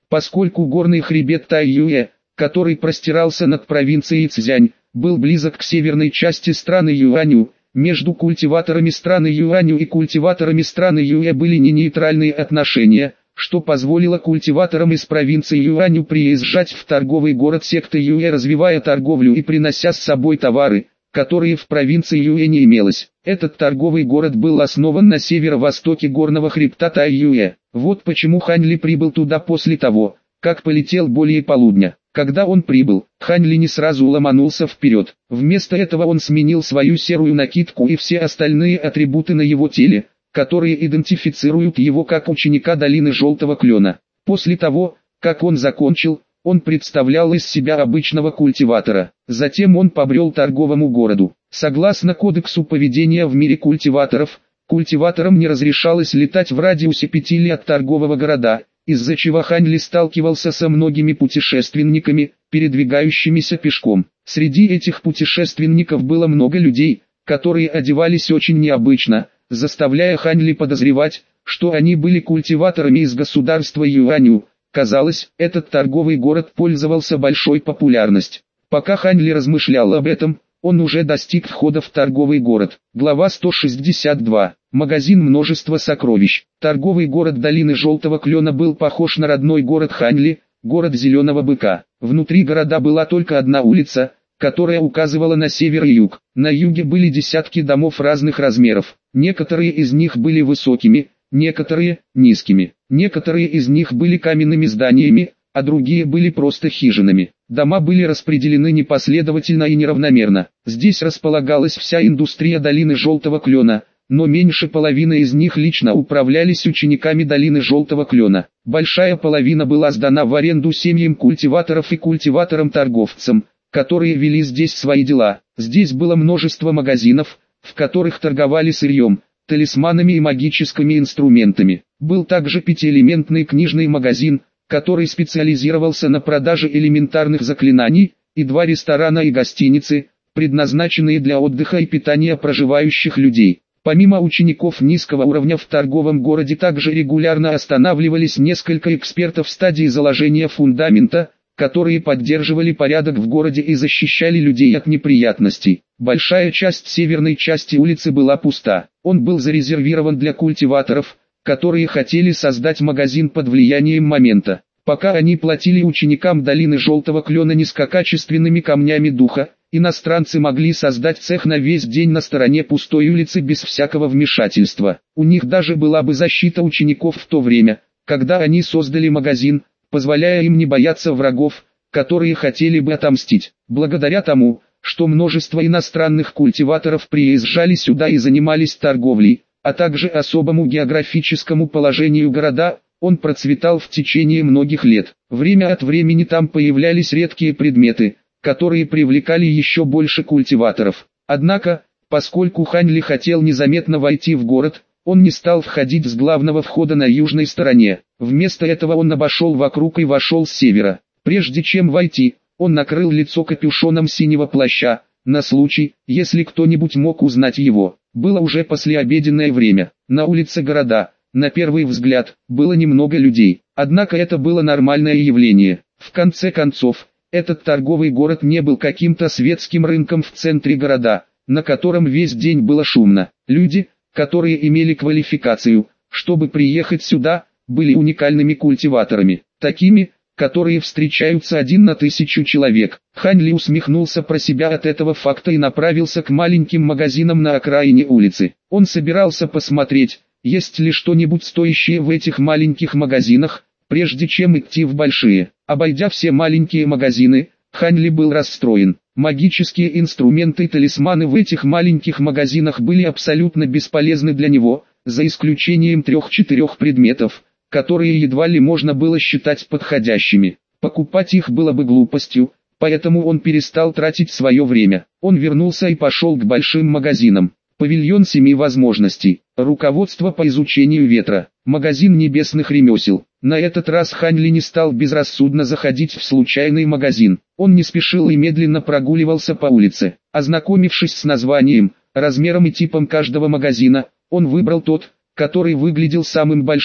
Поскольку горный хребет Тайюэ, который простирался над провинцией Цзянь, был близок к северной части страны Юаню, между культиваторами страны Юаню и культиваторами страны Юэ были не нейтральные отношения, что позволило культиваторам из провинции Юаню приезжать в торговый город секты Юэ, развивая торговлю и принося с собой товары, которые в провинции Юэ не имелось. Этот торговый город был основан на северо-востоке горного хребта Тайюэ. Вот почему Хань Ли прибыл туда после того, как полетел более полудня. Когда он прибыл, Хань Ли не сразу ломанулся вперед. Вместо этого он сменил свою серую накидку и все остальные атрибуты на его теле, которые идентифицируют его как ученика долины Желтого Клена. После того, как он закончил, он представлял из себя обычного культиватора. Затем он побрел торговому городу. Согласно кодексу поведения в мире культиваторов, культиваторам не разрешалось летать в радиусе 5 ли от торгового города, из-за чего Хань Ли сталкивался со многими путешественниками, передвигающимися пешком. Среди этих путешественников было много людей, которые одевались очень необычно, заставляя Хань Ли подозревать, что они были культиваторами из государства Юаню. Казалось, этот торговый город пользовался большой популярностью. Пока Хань Ли размышлял об этом, он уже достиг входа в торговый город. Глава 162. Магазин множества сокровищ. Торговый город долины Желтого Клена был похож на родной город Хань Ли, город Зеленого Быка. Внутри города была только одна улица, которая указывала на север и юг. На юге были десятки домов разных размеров. Некоторые из них были высокими, некоторые – низкими. Некоторые из них были каменными зданиями, а другие были просто хижинами. Дома были распределены непоследовательно и неравномерно. Здесь располагалась вся индустрия долины Желтого Клена, но меньше половины из них лично управлялись учениками долины Желтого Клена. Большая половина была сдана в аренду семьям культиваторов и культиваторам-торговцам, которые вели здесь свои дела. Здесь было множество магазинов, в которых торговали сырьем, талисманами и магическими инструментами. Был также пятиэлементный книжный магазин, который специализировался на продаже элементарных заклинаний, и два ресторана и гостиницы, предназначенные для отдыха и питания проживающих людей. Помимо учеников низкого уровня в торговом городе также регулярно останавливались несколько экспертов в стадии заложения фундамента, которые поддерживали порядок в городе и защищали людей от неприятностей. Большая часть северной части улицы была пуста. Он был зарезервирован для культиваторов, которые хотели создать магазин под влиянием момента. Пока они платили ученикам долины Желтого Клена низкокачественными камнями духа, иностранцы могли создать цех на весь день на стороне пустой улицы без всякого вмешательства. У них даже была бы защита учеников в то время, когда они создали магазин, позволяя им не бояться врагов, которые хотели бы отомстить. Благодаря тому, что множество иностранных культиваторов приезжали сюда и занимались торговлей, а также особому географическому положению города, он процветал в течение многих лет. Время от времени там появлялись редкие предметы, которые привлекали еще больше культиваторов. Однако, поскольку Хань Ли хотел незаметно войти в город, он не стал входить с главного входа на южной стороне. Вместо этого он обошел вокруг и вошел с севера. Прежде чем войти, он накрыл лицо капюшоном синего плаща, на случай, если кто-нибудь мог узнать его. Было уже послеобеденное время. На улице города, на первый взгляд, было немного людей. Однако это было нормальное явление. В конце концов, этот торговый город не был каким-то светским рынком в центре города, на котором весь день было шумно. Люди, которые имели квалификацию, чтобы приехать сюда, были уникальными культиваторами, такими, которые встречаются 1 на 1000 человек. Хань Ли усмехнулся про себя от этого факта и направился к маленьким магазинам на окраине улицы. Он собирался посмотреть, есть ли что-нибудь стоящее в этих маленьких магазинах, прежде чем идти в большие. Обойдя все маленькие магазины, Хань Ли был расстроен. Магические инструменты и талисманы в этих маленьких магазинах были абсолютно бесполезны для него, за исключением 3-4 предметов, которые едва ли можно было считать подходящими. Покупать их было бы глупостью, поэтому он перестал тратить свое время. Он вернулся и пошел к большим магазинам. Павильон 7 возможностей. Руководство по изучению ветра. Магазин небесных ремесел. На этот раз Хань Ли не стал безрассудно заходить в случайный магазин. Он не спешил и медленно прогуливался по улице. Ознакомившись с названием, размером и типом каждого магазина, он выбрал тот, который выглядел самым большим,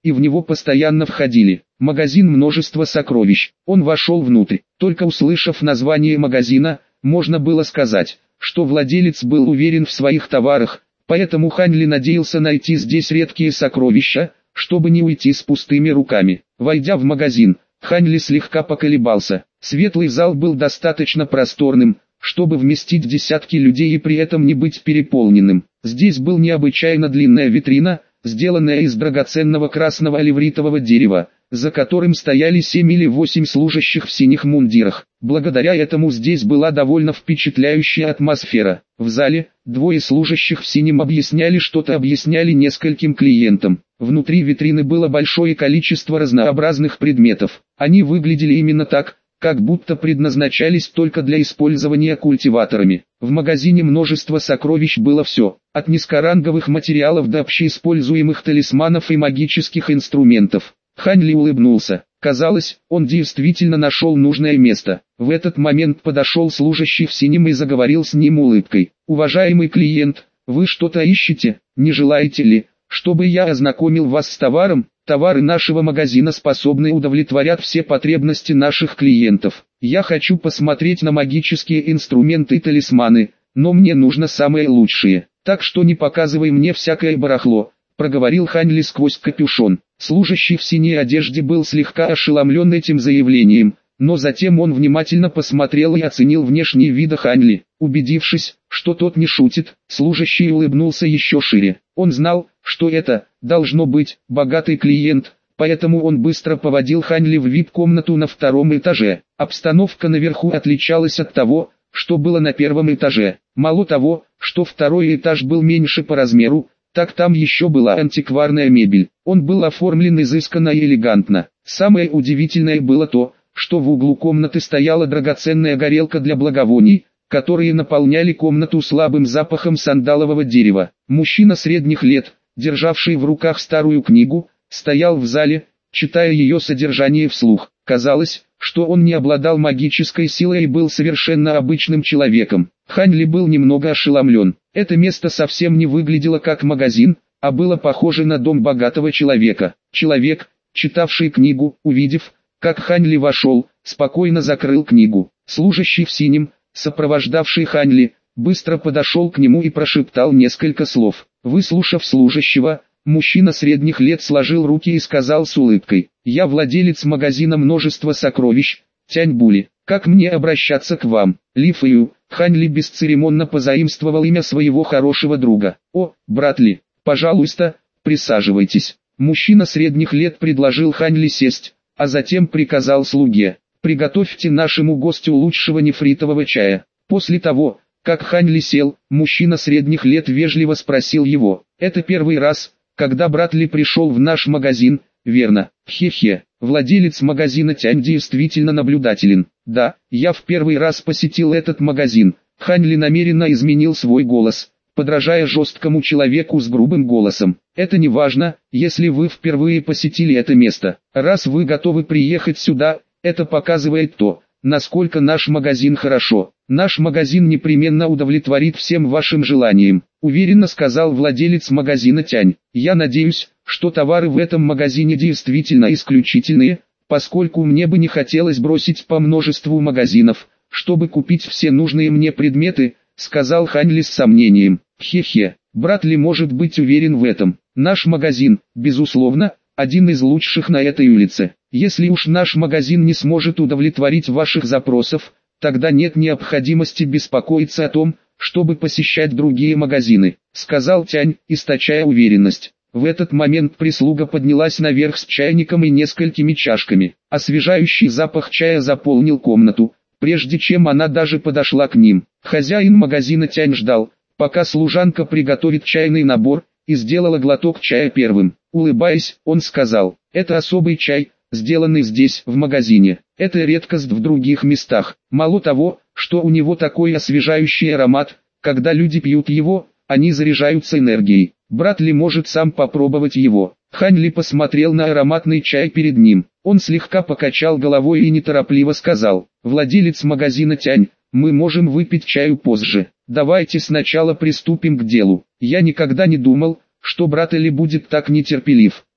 и в него постоянно входили. Магазин «Множество сокровищ». Он вошел внутрь. Только услышав название магазина, можно было сказать, что владелец был уверен в своих товарах, поэтому Хань Ли надеялся найти здесь редкие сокровища, чтобы не уйти с пустыми руками. Войдя в магазин, Хань Ли слегка поколебался. Светлый зал был достаточно просторным, чтобы вместить десятки людей и при этом не быть переполненным. Здесь была необычайно длинная витрина, сделанная из драгоценного красного оливритового дерева, за которым стояли 7 или 8 служащих в синих мундирах. Благодаря этому здесь была довольно впечатляющая атмосфера. В зале, двое служащих в синем объясняли нескольким клиентам. Внутри витрины было большое количество разнообразных предметов. Они выглядели именно так, как будто предназначались только для использования культиваторами. В магазине «Множество сокровищ» было все, от низкоранговых материалов до общеиспользуемых талисманов и магических инструментов. Хань Ли улыбнулся. Казалось, он действительно нашел нужное место. В этот момент подошел служащий в синем и заговорил с ним улыбкой. «Уважаемый клиент, вы что-то ищете? Не желаете ли, чтобы я ознакомил вас с товаром? Товары нашего магазина способны удовлетворять все потребности наших клиентов. Я хочу посмотреть на магические инструменты и талисманы, но мне нужно самые лучшие. Так что не показывай мне всякое барахло», — проговорил Хань Ли сквозь капюшон. Служащий в синей одежде был слегка ошеломлен этим заявлением, но затем он внимательно посмотрел и оценил внешний вид Хань Ли. Убедившись, что тот не шутит, служащий улыбнулся еще шире. Он знал, что это, должно быть, богатый клиент, поэтому он быстро поводил Хань Ли в вип-комнату на втором этаже. Обстановка наверху отличалась от того, что было на первом этаже. Мало того, что второй этаж был меньше по размеру, так там еще была антикварная мебель. Он был оформлен изысканно и элегантно. Самое удивительное было то, что в углу комнаты стояла драгоценная горелка для благовоний, которые наполняли комнату слабым запахом сандалового дерева. Мужчина средних лет, державший в руках старую книгу, стоял в зале, читая ее содержание вслух. Казалось, что он не обладал магической силой и был совершенно обычным человеком. Хань Ли был немного ошеломлен. Это место совсем не выглядело как магазин, а было похоже на дом богатого человека. Человек, читавший книгу, увидев, как Хань Ли вошел, спокойно закрыл книгу. Служащий в синем, сопровождавший Хань Ли, быстро подошел к нему и прошептал несколько слов. Выслушав служащего, мужчина средних лет сложил руки и сказал с улыбкой: «Я владелец магазина «Множество сокровищ», Тянь Були. Как мне обращаться к вам?» Ли Фэю. Хань Ли бесцеремонно позаимствовал имя своего хорошего друга. «О, брат Ли, пожалуйста, присаживайтесь». Мужчина средних лет предложил Хань Ли сесть, а затем приказал слуге: «Приготовьте нашему гостю лучшего нефритового чая». После того, как Хань Ли сел, мужчина средних лет вежливо спросил его: «Это первый раз, когда брат Ли пришел в наш магазин, верно?» «Хе-хе, владелец магазина Тянь действительно наблюдателен. Да, я в первый раз посетил этот магазин». Хань Ли намеренно изменил свой голос, подражая жесткому человеку с грубым голосом. «Это не важно, если вы впервые посетили это место. Раз вы готовы приехать сюда, это показывает то, насколько наш магазин хорошо. Наш магазин непременно удовлетворит всем вашим желаниям», уверенно сказал владелец магазина Тянь. «Я надеюсь, что товары в этом магазине действительно исключительные, поскольку мне бы не хотелось бросить по множеству магазинов, чтобы купить все нужные мне предметы», сказал Хань Ли с сомнением. «Хе-хе, брат Ли может быть уверен в этом. Наш магазин, безусловно, один из лучших на этой улице. Если уж наш магазин не сможет удовлетворить ваших запросов, тогда нет необходимости беспокоиться о том, чтобы посещать другие магазины», сказал Тянь, источая уверенность. В этот момент прислуга поднялась наверх с чайником и несколькими чашками. Освежающий запах чая заполнил комнату, прежде чем она даже подошла к ним. Хозяин магазина Тянь ждал, пока служанка приготовит чайный набор, и сделала глоток чая первым. Улыбаясь, он сказал: «Это особый чай, сделанный здесь, в магазине. Это редкость в других местах. Мало того, что у него такой освежающий аромат, когда люди пьют его, они заряжаются энергией. Брат Ли может сам попробовать его». Хань Ли посмотрел на ароматный чай перед ним. Он слегка покачал головой и неторопливо сказал: «Владелец магазина Тянь, мы можем выпить чаю позже. Давайте сначала приступим к делу. Я никогда не думал, что брат Ли будет так нетерпелив.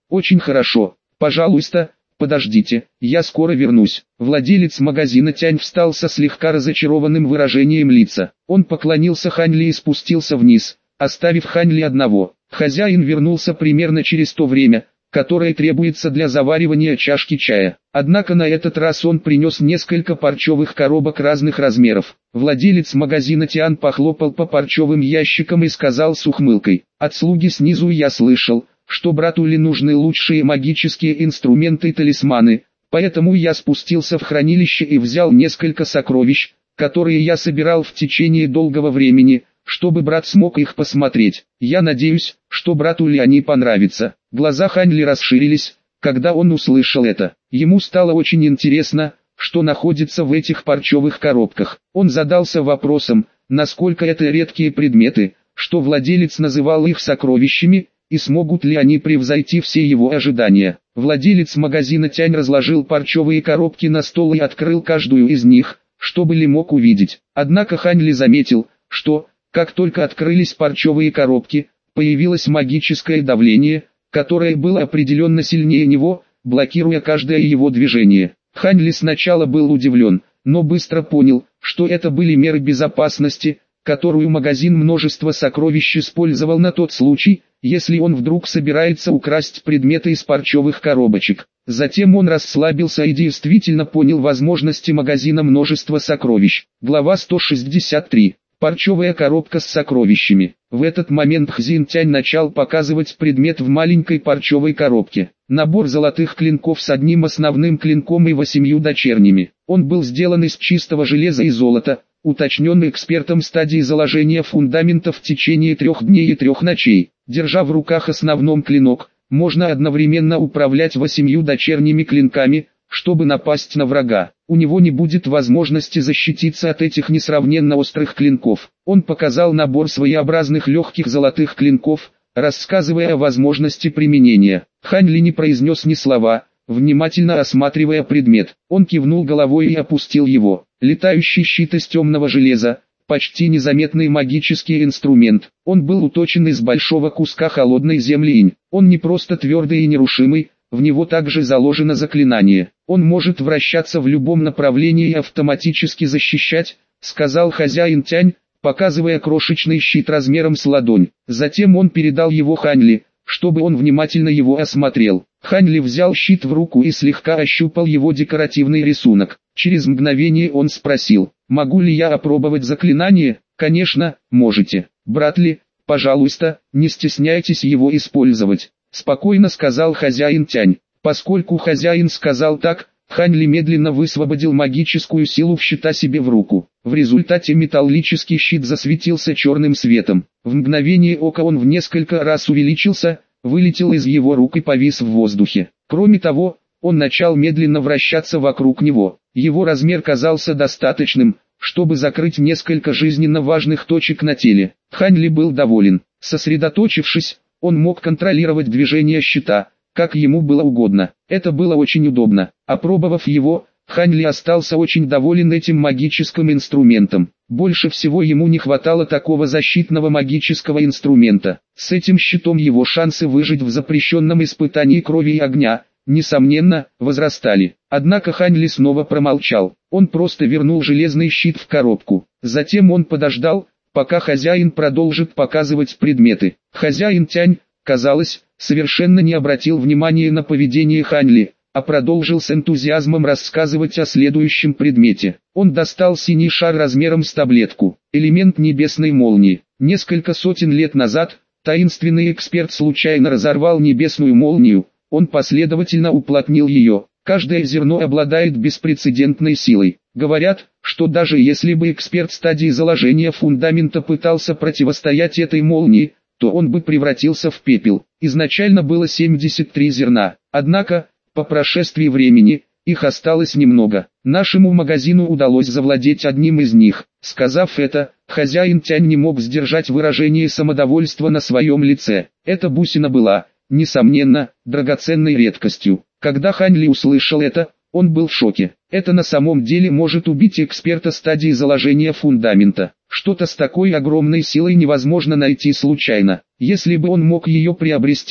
Очень хорошо. Пожалуйста, подождите, я скоро вернусь. Владелец магазина Тянь встал со слегка разочарованным выражением лица. Он поклонился Хань Ли и спустился вниз, оставив Хань Ли одного. Хозяин вернулся примерно через то время, которое требуется для заваривания чашки чая. Однако на этот раз он принес несколько парчевых коробок разных размеров. Владелец магазина Тиан похлопал по парчевым ящикам и сказал с ухмылкой: «От слуги снизу я слышал, что брату Ли нужны лучшие магические инструменты и талисманы, поэтому я спустился в хранилище и взял несколько сокровищ, которые я собирал в течение долгого времени, чтобы брат смог их посмотреть. Я надеюсь, что брату Ли они понравятся». Глаза Хань Ли расширились, когда он услышал это. Ему стало очень интересно, что находится в этих парчевых коробках. Он задался вопросом, насколько это редкие предметы, что владелец называл их сокровищами, и смогут ли они превзойти все его ожидания. Владелец магазина Тянь разложил парчевые коробки на стол и открыл каждую из них, чтобы Ли мог увидеть. Однако Хань Ли заметил, что, как только открылись парчевые коробки, появилось магическое давление, которое было определенно сильнее него, блокируя каждое его движение. Хань Ли сначала был удивлен, но быстро понял, что это были меры безопасности, которую магазин множества сокровищ использовал на тот случай, если он вдруг собирается украсть предметы из парчевых коробочек. Затем он расслабился и действительно понял возможности магазина множества сокровищ. Глава 163. Парчевая коробка с сокровищами. В этот момент Хзин Тянь начал показывать предмет в маленькой парчевой коробке. Набор золотых клинков с одним основным клинком и 8 дочерними. Он был сделан из чистого железа и золота, уточнен экспертом стадии заложения фундамента в течение 3 дней и 3 ночей. Держа в руках основной клинок, можно одновременно управлять 8 дочерними клинками, чтобы напасть на врага. У него не будет возможности защититься от этих несравненно острых клинков. Он показал набор своеобразных легких золотых клинков, рассказывая о возможности применения. Хань Ли не произнес ни слова, внимательно осматривая предмет. Он кивнул головой и опустил его. Летающий щит из темного железа, почти незаметный магический инструмент. Он был уточен из большого куска холодной земли инь. Он не просто твердый и нерушимый, в него также заложено заклинание. Он может вращаться в любом направлении и автоматически защищать, сказал хозяин Тянь, показывая крошечный щит размером с ладонь. Затем он передал его Хань Ли, чтобы он внимательно его осмотрел. Хань Ли взял щит в руку и слегка ощупал его декоративный рисунок. Через мгновение он спросил: «Могу ли я опробовать заклинание?» «Конечно, можете. Брат Ли, пожалуйста, не стесняйтесь его использовать», спокойно сказал хозяин Тянь. Поскольку хозяин сказал так, Хань Ли медленно высвободил магическую силу в щита себе в руку. В результате металлический щит засветился черным светом. В мгновение ока он в несколько раз увеличился, вылетел из его рук и повис в воздухе. Кроме того, он начал медленно вращаться вокруг него. Его размер казался достаточным, чтобы закрыть несколько жизненно важных точек на теле. Хань Ли был доволен. Сосредоточившись, он мог контролировать движение щита, как ему было угодно. Это было очень удобно. Опробовав его, Хань Ли остался очень доволен этим магическим инструментом. Больше всего ему не хватало такого защитного магического инструмента. С этим щитом его шансы выжить в запрещенном испытании крови и огня, несомненно, возрастали. Однако Хань Ли снова промолчал. Он просто вернул железный щит в коробку. Затем он подождал, пока хозяин продолжит показывать предметы. Хозяин Тянь, казалось, совершенно не обратил внимания на поведение Хань Ли, а продолжил с энтузиазмом рассказывать о следующем предмете. Он достал синий шар размером с таблетку, элемент небесной молнии. Несколько сотен лет назад, таинственный эксперт случайно разорвал небесную молнию, он последовательно уплотнил ее. Каждое зерно обладает беспрецедентной силой. Говорят, что даже если бы эксперт стадии заложения фундамента пытался противостоять этой молнии, то он бы превратился в пепел. Изначально было 73 зерна, однако, по прошествии времени, их осталось немного. Нашему магазину удалось завладеть одним из них. Сказав это, хозяин Тянь не мог сдержать выражение самодовольства на своем лице. Эта бусина была, несомненно, драгоценной редкостью. Когда Хань Ли услышал это, он был в шоке. Это на самом деле может убить эксперта стадии заложения фундамента. Что-то с такой огромной силой невозможно найти случайно. Если бы он мог ее приобрести,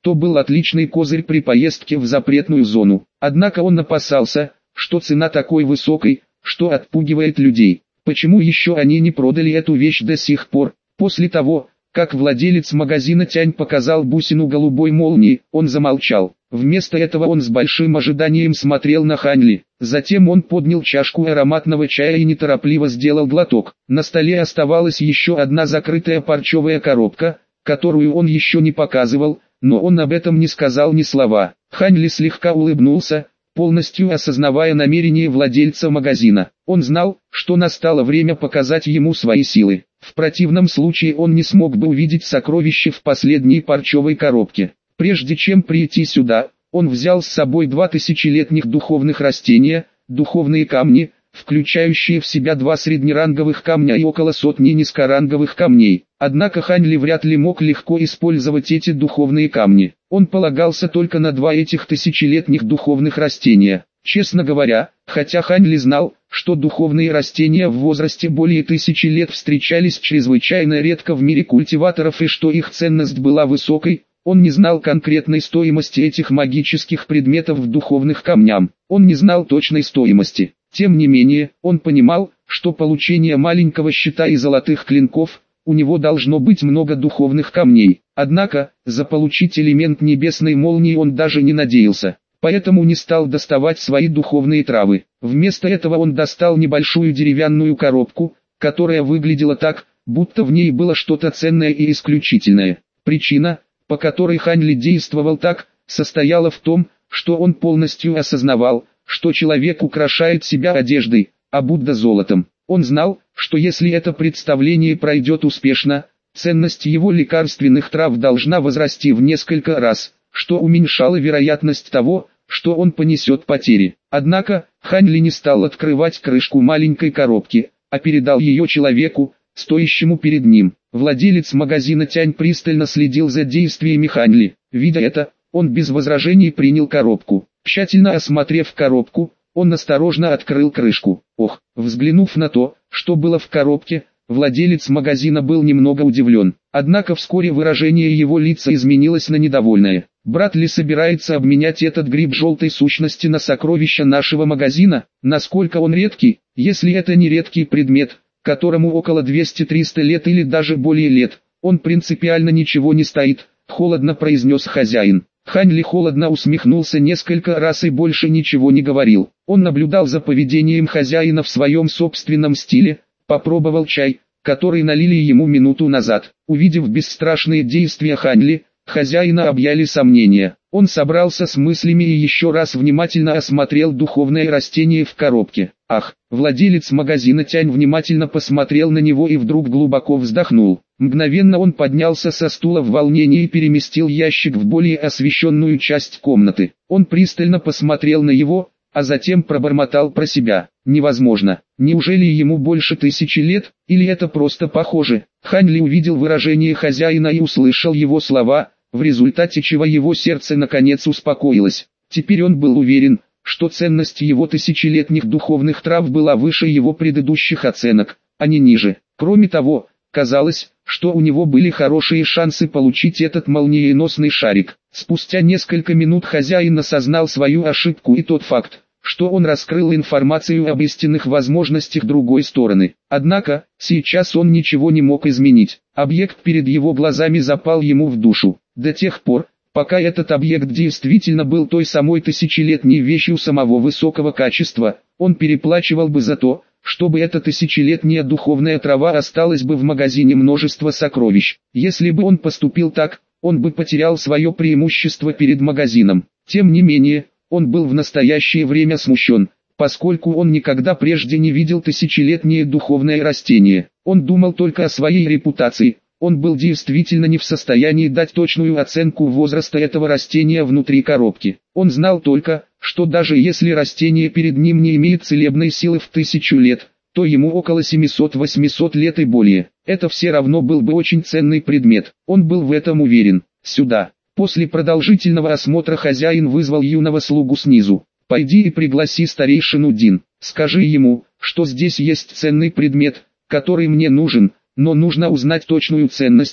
то был отличный козырь при поездке в запретную зону. Однако он опасался, что цена такой высокой, что отпугивает людей. Почему еще они не продали эту вещь до сих пор? После того, как владелец магазина Тянь показал бусину голубой молнии, он замолчал. Вместо этого он с большим ожиданием смотрел на Хань Ли. Затем он поднял чашку ароматного чая и неторопливо сделал глоток. На столе оставалась еще одна закрытая парчевая коробка, которую он еще не показывал, но он об этом не сказал ни слова. Хань Ли слегка улыбнулся, полностью осознавая намерение владельца магазина. Он знал, что настало время показать ему свои силы. В противном случае он не смог бы увидеть сокровище в последней парчевой коробке. Прежде чем прийти сюда, он взял с собой 2 тысячелетних духовных растения, духовные камни, включающие в себя 2 среднеранговых камня и около сотни низкоранговых камней. Однако Хань Ли вряд ли мог легко использовать эти духовные камни. Он полагался только на 2 этих тысячелетних духовных растения. Честно говоря, хотя Хань Ли знал, что духовные растения в возрасте более 1000 лет встречались чрезвычайно редко в мире культиваторов и что их ценность была высокой, он не знал конкретной стоимости этих магических предметов в духовных камнях. Он не знал точной стоимости. Тем не менее, он понимал, что получение маленького щита и золотых клинков, у него должно быть много духовных камней. Однако, заполучить элемент небесной молнии он даже не надеялся. Поэтому не стал доставать свои духовные травы. Вместо этого он достал небольшую деревянную коробку, которая выглядела так, будто в ней было что-то ценное и исключительное. Причина, по которой Хань Ли действовал так, состояла в том, что он полностью осознавал, что человек украшает себя одеждой, а Будда золотом. Он знал, что если это представление пройдет успешно, ценность его лекарственных трав должна возрасти в несколько раз, что уменьшало вероятность того, что он понесет потери. Однако, Хань Ли не стал открывать крышку маленькой коробки, а передал ее человеку, стоящему перед ним. Владелец магазина Тянь пристально следил за действиями Хань Ли. Видя это, он без возражений принял коробку. Тщательно осмотрев коробку, он осторожно открыл крышку. Ох, взглянув на то, что было в коробке, владелец магазина был немного удивлен. Однако вскоре выражение его лица изменилось на недовольное. Брат Ли собирается обменять этот гриб желтой сущности на сокровища нашего магазина? Насколько он редкий? Если это не редкий предмет, которому около 200-300 лет или даже более лет, он принципиально ничего не стоит, холодно произнес хозяин. Хань Ли холодно усмехнулся несколько раз и больше ничего не говорил. Он наблюдал за поведением хозяина в своем собственном стиле, попробовал чай, который налили ему минуту назад. Увидев бесстрашные действия Хань Ли, хозяина объяли сомнения. Он собрался с мыслями и еще раз внимательно осмотрел духовное растение в коробке. Ах, владелец магазина Тянь внимательно посмотрел на него и вдруг глубоко вздохнул. Мгновенно он поднялся со стула в волнении и переместил ящик в более освещенную часть комнаты. Он пристально посмотрел на его, а затем пробормотал про себя. Невозможно. Неужели ему больше 1000 лет, или это просто похоже? Хань Ли увидел выражение хозяина и услышал его слова, в результате чего его сердце наконец успокоилось. Теперь он был уверен, что ценность его тысячелетних духовных трав была выше его предыдущих оценок, а не ниже. Кроме того, казалось, что у него были хорошие шансы получить этот молниеносный шарик. Спустя несколько минут хозяин осознал свою ошибку и тот факт, что он раскрыл информацию об истинных возможностях другой стороны. Однако, сейчас он ничего не мог изменить. Объект перед его глазами запал ему в душу. До тех пор, пока этот объект действительно был той самой тысячелетней вещью самого высокого качества, он переплачивал бы за то, чтобы эта тысячелетняя духовная трава осталась бы в магазине множества сокровищ. Если бы он поступил так, он бы потерял свое преимущество перед магазином. Тем не менее, он был в настоящее время смущен, поскольку он никогда прежде не видел тысячелетнее духовное растение. Он думал только о своей репутации. Он был действительно не в состоянии дать точную оценку возраста этого растения внутри коробки. Он знал только, что даже если растение перед ним не имеет целебной силы в 1000 лет, то ему около 700-800 лет и более. Это все равно был бы очень ценный предмет. Он был в этом уверен. Сюда. После продолжительного осмотра хозяин вызвал юного слугу снизу. «Пойди и пригласи старейшину Дин. Скажи ему, что здесь есть ценный предмет, который мне нужен, но нужно узнать точную ценность,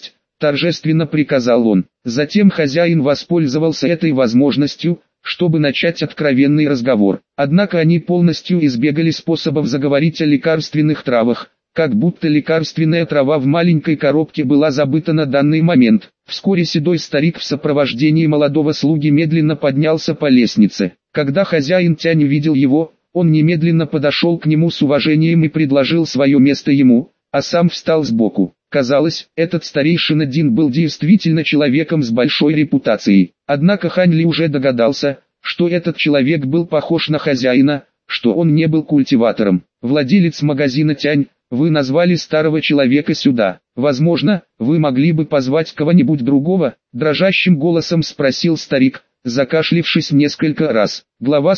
торжественно приказал он. Затем хозяин воспользовался этой возможностью, чтобы начать откровенный разговор. Однако они полностью избегали способов заговорить о лекарственных травах, как будто лекарственная трава в маленькой коробке была забыта на данный момент. Вскоре седой старик в сопровождении молодого слуги медленно поднялся по лестнице. Когда хозяин Тянь увидел его, он немедленно подошел к нему с уважением и предложил свое место ему, а сам встал сбоку. Казалось, этот старейшина Дин был действительно человеком с большой репутацией. Однако Хань Ли уже догадался, что этот человек был похож на хозяина, что он не был культиватором. «Владелец магазина Тянь, вы назвали старого человека сюда. Возможно, вы могли бы позвать кого-нибудь другого?» Дрожащим голосом спросил старик, закашлившись несколько раз. Глава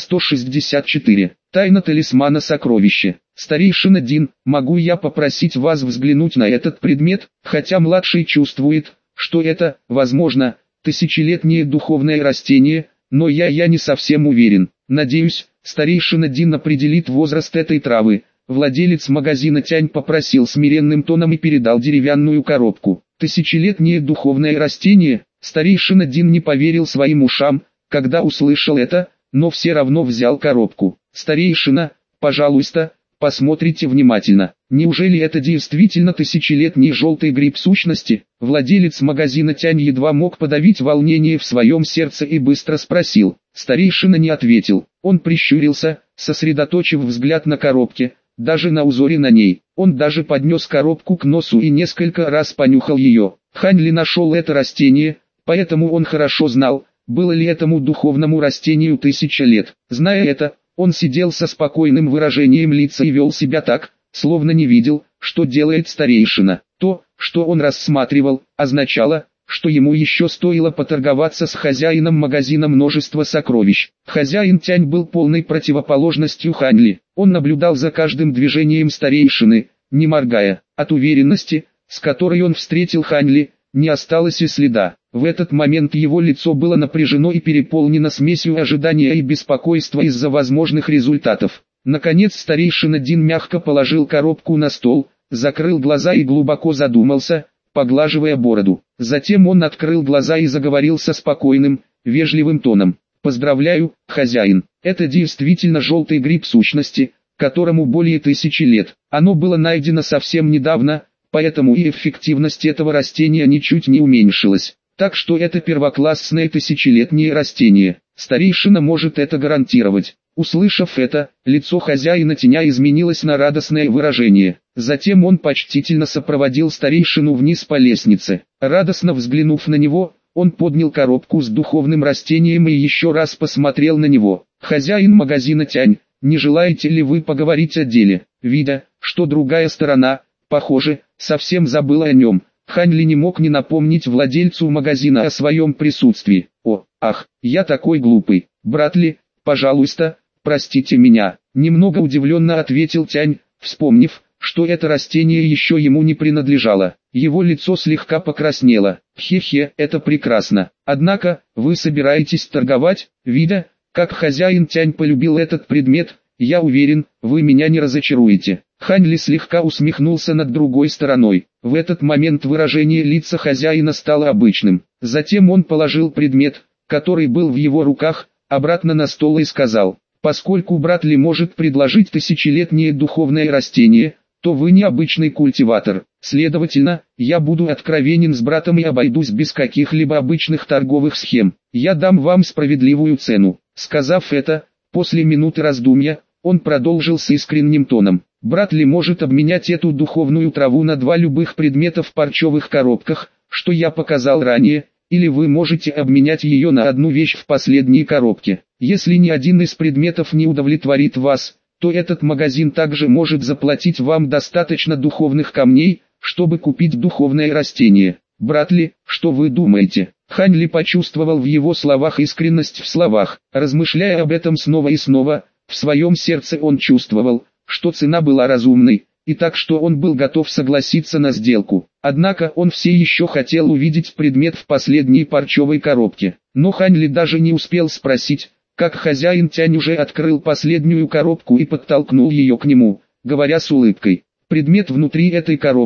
164. Тайна талисмана сокровища. «Старейшина Дин, могу я попросить вас взглянуть на этот предмет?» Хотя младший чувствует, что это, возможно, тысячелетнее духовное растение, но я не совсем уверен. Надеюсь, старейшина Дин определит возраст этой травы. Владелец магазина Тянь попросил смиренным тоном и передал деревянную коробку. Тысячелетнее духовное растение. Старейшина Дин не поверил своим ушам, когда услышал это, но все равно взял коробку. «Старейшина, пожалуйста, посмотрите внимательно. Неужели это действительно тысячелетний желтый гриб сущности?» Владелец магазина Тянь едва мог подавить волнение в своем сердце и быстро спросил. Старейшина не ответил. Он прищурился, сосредоточив взгляд на коробке, даже на узоре на ней. Он даже поднес коробку к носу и несколько раз понюхал ее. Хань Ли нашел это растение, поэтому он хорошо знал, было ли этому духовному растению 1000 лет. Зная это, он сидел со спокойным выражением лица и вел себя так, словно не видел, что делает старейшина. То, что он рассматривал, означало, что ему еще стоило поторговаться с хозяином магазина множества сокровищ. Хозяин Тянь был полной противоположностью Хань Ли. Он наблюдал за каждым движением старейшины, не моргая. От уверенности, с которой он встретил Хань Ли, не осталось и следа. В этот момент его лицо было напряжено и переполнено смесью ожидания и беспокойства из-за возможных результатов. Наконец старейшина Дин мягко положил коробку на стол, закрыл глаза и глубоко задумался, поглаживая бороду. Затем он открыл глаза и заговорил со спокойным, вежливым тоном. «Поздравляю, хозяин, это действительно желтый гриб сущности, которому более 1000 лет. Оно было найдено совсем недавно, поэтому и эффективность этого растения ничуть не уменьшилась. Так что это первоклассное тысячелетнее растение. Старейшина может это гарантировать». Услышав это, лицо хозяина Теня изменилось на радостное выражение. Затем он почтительно сопроводил старейшину вниз по лестнице. Радостно взглянув на него, он поднял коробку с духовным растением и еще раз посмотрел на него. «Хозяин магазина Тянь, не желаете ли вы поговорить о деле?» Видя, что другая сторона, похоже, совсем забыла о нем, Хань Ли не мог не напомнить владельцу магазина о своем присутствии. «Ах, я такой глупый. Брат Ли, пожалуйста, простите меня», немного удивленно ответил Тянь, вспомнив, что это растение еще ему не принадлежало. Его лицо слегка покраснело. «Хе-хе, это прекрасно. Однако, вы собираетесь торговать?» Видя, как хозяин Тянь полюбил этот предмет, «Я уверен, вы меня не разочаруете». Хань Ли слегка усмехнулся над другой стороной. В этот момент выражение лица хозяина стало обычным. Затем он положил предмет, который был в его руках, обратно на стол и сказал: «Поскольку брат Ли может предложить тысячелетнее духовное растение, то вы не обычный культиватор. Следовательно, я буду откровенен с братом и обойдусь без каких-либо обычных торговых схем. Я дам вам справедливую цену». Сказав это, после минуты раздумья, он продолжил с искренним тоном: «Брат Ли может обменять эту духовную траву на 2 любых предмета в парчевых коробках, что я показал ранее, или вы можете обменять ее на одну вещь в последней коробке. Если ни один из предметов не удовлетворит вас, то этот магазин также может заплатить вам достаточно духовных камней, чтобы купить духовное растение. Брат Ли, что вы думаете?» Хань Ли почувствовал в его словах искренность в словах. Размышляя об этом снова и снова, в своем сердце он чувствовал, что цена была разумной, и так что он был готов согласиться на сделку. Однако он все еще хотел увидеть предмет в последней парчевой коробке. Но Хань Ли даже не успел спросить, как хозяин Тянь уже открыл последнюю коробку и подтолкнул ее к нему, говоря с улыбкой: «Предмет внутри этой коробки,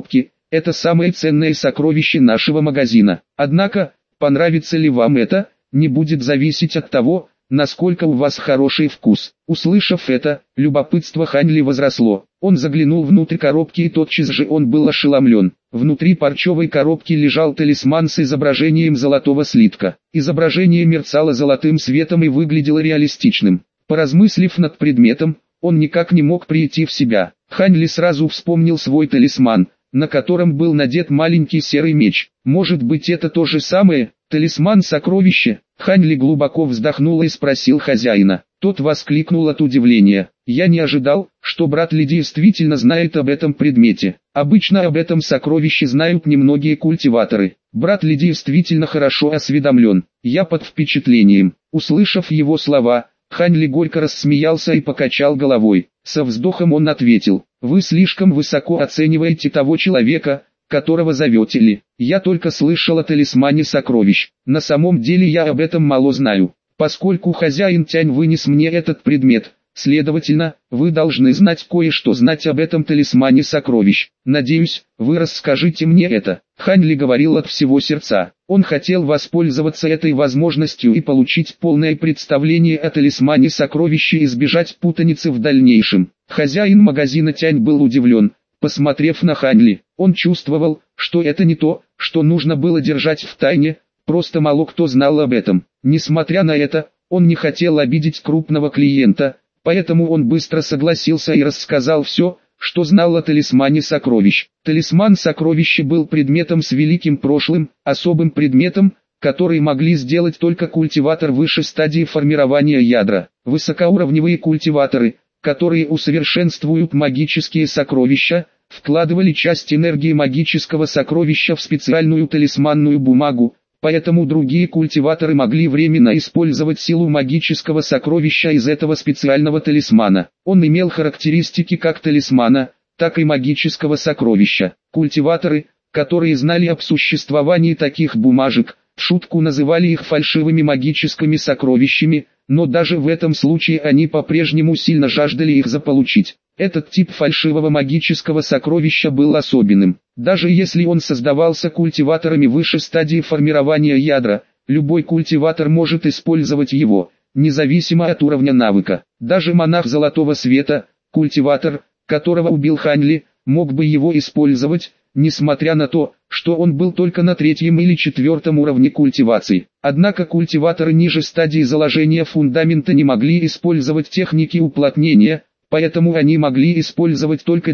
это самое ценное сокровище нашего магазина. Однако, понравится ли вам это, не будет зависеть от того, насколько у вас хороший вкус. Услышав это, любопытство Хань Ли возросло. Он заглянул внутрь коробки и тотчас же он был ошеломлен. Внутри парчевой коробки лежал талисман с изображением золотого слитка. Изображение мерцало золотым светом и выглядело реалистичным. Поразмыслив над предметом, он никак не мог прийти в себя. Хань Ли сразу вспомнил свой талисман, на котором был надет маленький серый меч. Может быть, это то же самое, талисман-сокровище? Хань Ли глубоко вздохнул и спросил хозяина. Тот воскликнул от удивления. Я не ожидал, что брат Ли действительно знает об этом предмете. Обычно об этом сокровище знают немногие культиваторы. Брат Ли действительно хорошо осведомлен. Я под впечатлением. Услышав его слова, Хань Ли горько рассмеялся и покачал головой. Со вздохом он ответил: «Вы слишком высоко оцениваете того человека, которого зовете Ли. Я только слышал о талисмане сокровищ. На самом деле я об этом мало знаю. Поскольку хозяин Тянь вынес мне этот предмет, следовательно, вы должны знать кое-что об этом талисмане сокровищ. Надеюсь, вы расскажете мне это». Хань Ли говорил от всего сердца. Он хотел воспользоваться этой возможностью и получить полное представление о талисмане сокровища и избежать путаницы в дальнейшем. Хозяин магазина Тянь был удивлен, посмотрев на Хань Ли. Он чувствовал, что это не то, что нужно было держать в тайне, просто мало кто знал об этом. Несмотря на это, он не хотел обидеть крупного клиента, поэтому он быстро согласился и рассказал все, что знал о талисмане сокровищ. Талисман сокровища был предметом с великим прошлым, особым предметом, который могли сделать только культиватор высшей стадии формирования ядра. Высокоуровневые культиваторы, которые усовершенствуют магические сокровища, вкладывали часть энергии магического сокровища в специальную талисманную бумагу, поэтому другие культиваторы могли временно использовать силу магического сокровища из этого специального талисмана. Он имел характеристики как талисмана, так и магического сокровища. Культиваторы, которые знали об существовании таких бумажек, в шутку называли их фальшивыми магическими сокровищами, но даже в этом случае они по-прежнему сильно жаждали их заполучить. Этот тип фальшивого магического сокровища был особенным. Даже если он создавался культиваторами высшей стадии формирования ядра, любой культиватор может использовать его, независимо от уровня навыка. Даже монах Золотого Света, культиватор, которого убил Хань Ли, мог бы его использовать, несмотря на то, что он был только на 3-м или 4-м уровне культивации. Однако культиваторы ниже стадии заложения фундамента не могли использовать техники уплотнения, поэтому они могли использовать только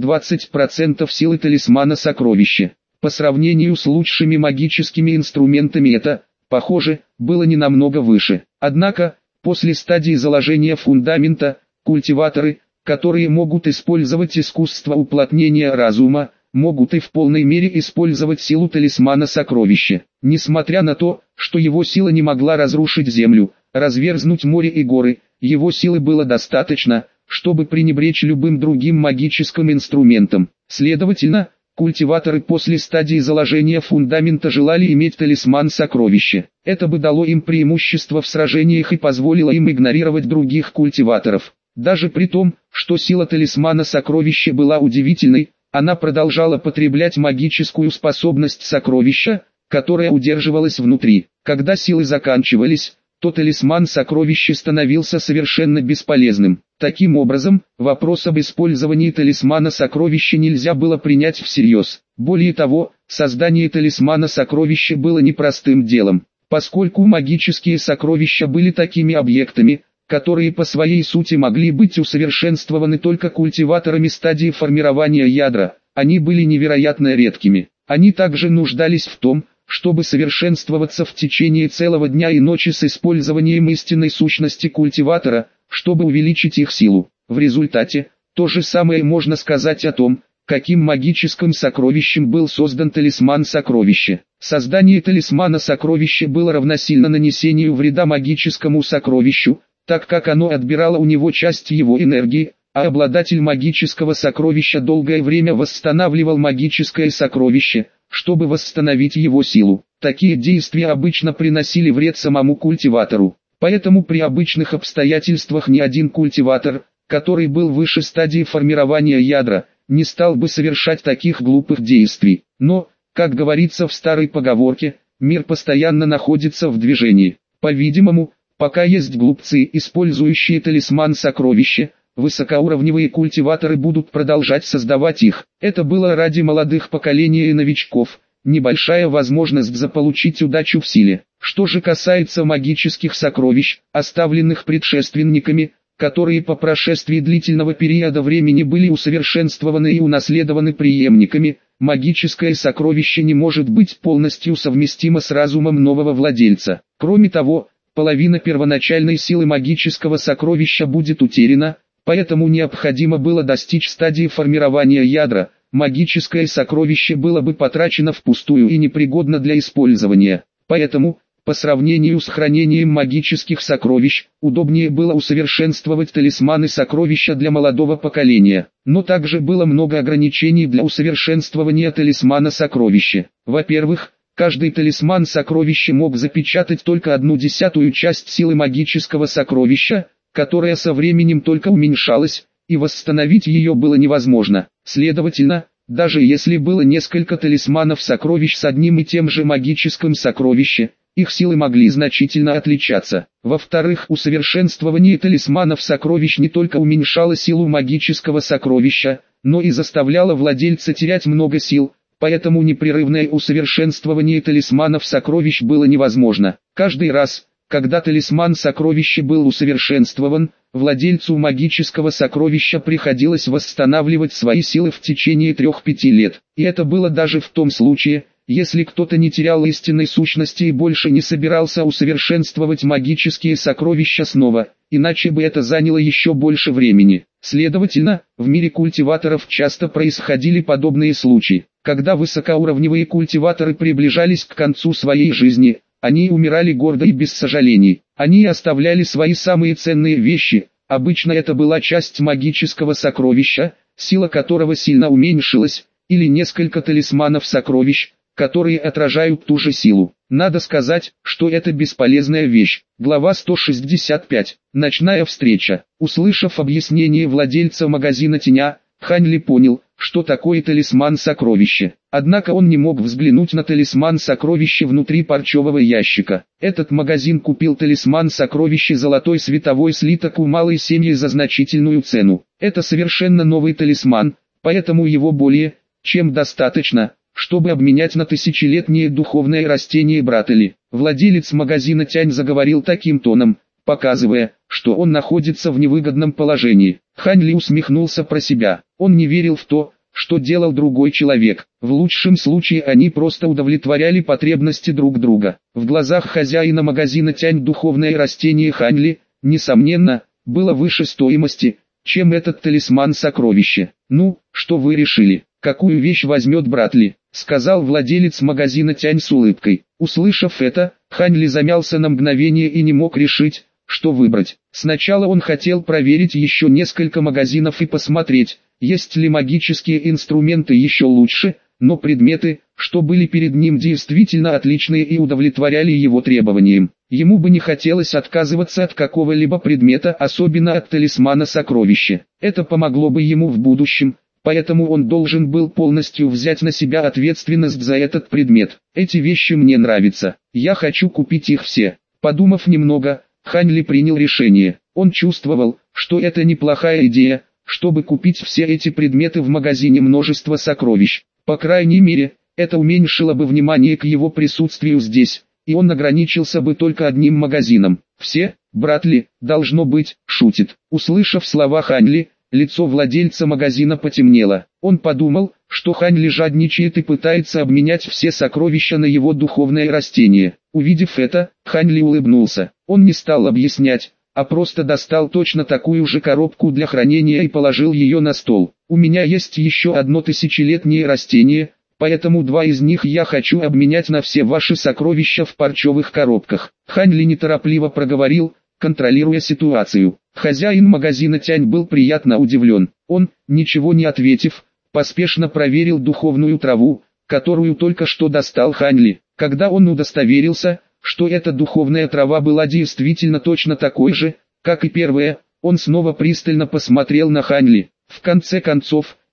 10-20% силы талисмана сокровища. По сравнению с лучшими магическими инструментами это, похоже, было не намного выше. Однако, после стадии заложения фундамента, культиваторы, которые могут использовать искусство уплотнения разума, могут и в полной мере использовать силу талисмана сокровища. Несмотря на то, что его сила не могла разрушить землю, разверзнуть море и горы, его силы было достаточно, чтобы пренебречь любым другим магическим инструментом. Следовательно, культиваторы после стадии заложения фундамента желали иметь талисман сокровища. Это бы дало им преимущество в сражениях и позволило им игнорировать других культиваторов. Даже при том, что сила талисмана сокровища была удивительной, она продолжала потреблять магическую способность сокровища, которая удерживалась внутри. Когда силы заканчивались, то талисман сокровища становился совершенно бесполезным. Таким образом, вопрос об использовании талисмана сокровища нельзя было принять всерьез. Более того, создание талисмана сокровища было непростым делом, поскольку магические сокровища были такими объектами, которые по своей сути могли быть усовершенствованы только культиваторами стадии формирования ядра. Они были невероятно редкими. Они также нуждались в том, чтобы совершенствоваться в течение целого дня и ночи с использованием истинной сущности культиватора, чтобы увеличить их силу. В результате, то же самое можно сказать о том, каким магическим сокровищем был создан талисман сокровища. Создание талисмана сокровища было равносильно нанесению вреда магическому сокровищу, так как оно отбирало у него часть его энергии, а обладатель магического сокровища долгое время восстанавливал магическое сокровище, чтобы восстановить его силу. Такие действия обычно приносили вред самому культиватору. Поэтому при обычных обстоятельствах ни один культиватор, который был выше стадии формирования ядра, не стал бы совершать таких глупых действий. Но, как говорится в старой поговорке, мир постоянно находится в движении. По-видимому, пока есть глупцы, использующие талисман сокровища, высокоуровневые культиваторы будут продолжать создавать их. Это было ради молодых поколений и новичков, небольшая возможность заполучить удачу в силе. Что же касается магических сокровищ, оставленных предшественниками, которые по прошествии длительного периода времени были усовершенствованы и унаследованы преемниками, магическое сокровище не может быть полностью совместимо с разумом нового владельца. Кроме того, половина первоначальной силы магического сокровища будет утеряна, поэтому необходимо было достичь стадии формирования ядра. Магическое сокровище было бы потрачено впустую и непригодно для использования. Поэтому, по сравнению с хранением магических сокровищ, удобнее было усовершенствовать талисманы сокровища для молодого поколения. Но также было много ограничений для усовершенствования талисмана сокровища. Во-первых, каждый талисман сокровища мог запечатать только 1/10 часть силы магического сокровища, которая со временем только уменьшалась, и восстановить ее было невозможно. Следовательно, даже если было несколько талисманов сокровищ с одним и тем же магическим сокровищем, их силы могли значительно отличаться. Во-вторых, усовершенствование талисманов сокровищ не только уменьшало силу магического сокровища, но и заставляло владельца терять много сил, поэтому непрерывное усовершенствование талисманов сокровищ было невозможно. Каждый раз, когда талисман сокровища был усовершенствован, владельцу магического сокровища приходилось восстанавливать свои силы в течение 3-5 лет. И это было даже в том случае, если кто-то не терял истинной сущности и больше не собирался усовершенствовать магические сокровища снова, иначе бы это заняло еще больше времени. Следовательно, в мире культиваторов часто происходили подобные случаи. Когда высокоуровневые культиваторы приближались к концу своей жизни, они умирали гордо и без сожалений. Они оставляли свои самые ценные вещи, обычно это была часть магического сокровища, сила которого сильно уменьшилась, или несколько талисманов сокровищ, которые отражают ту же силу. Надо сказать, что это бесполезная вещь. Глава 165. Ночная встреча. Услышав объяснение владельца магазина Теня, Хань Ли понял, что такое талисман сокровища. Однако он не мог взглянуть на талисман сокровища внутри парчевого ящика. Этот магазин купил талисман сокровища золотой световой слиток у малой семьи за значительную цену. Это совершенно новый талисман, поэтому его более чем достаточно, чтобы обменять на тысячелетнее духовное растение Братели. Владелец магазина Тянь заговорил таким тоном, показывая, что он находится в невыгодном положении. Хань Ли усмехнулся про себя. Он не верил в то, что делал другой человек. В лучшем случае они просто удовлетворяли потребности друг друга. В глазах хозяина магазина Тянь духовное растение Хань Ли, несомненно, было выше стоимости, чем этот талисман сокровища. «Ну, что вы решили? Какую вещь возьмет Братли?» — сказал владелец магазина Тянь с улыбкой. Услышав это, Хань Ли замялся на мгновение и не мог решить, что выбрать. Сначала он хотел проверить еще несколько магазинов и посмотреть, есть ли магические инструменты еще лучше, но предметы, что были перед ним действительно отличные и удовлетворяли его требованиям. Ему бы не хотелось отказываться от какого-либо предмета, особенно от талисмана сокровища. Это помогло бы ему в будущем, поэтому он должен был полностью взять на себя ответственность за этот предмет. Эти вещи мне нравятся, я хочу купить их все. Подумав немного, Хань Ли принял решение. Он чувствовал, что это неплохая идея, чтобы купить все эти предметы в магазине множества сокровищ. По крайней мере, это уменьшило бы внимание к его присутствию здесь, и он ограничился бы только одним магазином. «Все, Братли, должно быть», шутит. Услышав слова Хань Ли, лицо владельца магазина потемнело. Он подумал, что Хань Ли жадничает и пытается обменять все сокровища на его духовное растение. Увидев это, Хань Ли улыбнулся. Он не стал объяснять, а просто достал точно такую же коробку для хранения и положил ее на стол. «У меня есть еще одно тысячелетнее растение, поэтому 2 из них я хочу обменять на все ваши сокровища в парчевых коробках». Хань Ли неторопливо проговорил, контролируя ситуацию. Хозяин магазина Тянь был приятно удивлен. Он, ничего не ответив, поспешно проверил духовную траву, которую только что достал Хань Ли. Когда он удостоверился, что эта духовная трава была действительно точно такой же, как и первая, он снова пристально посмотрел на Хань Ли. В конце концов,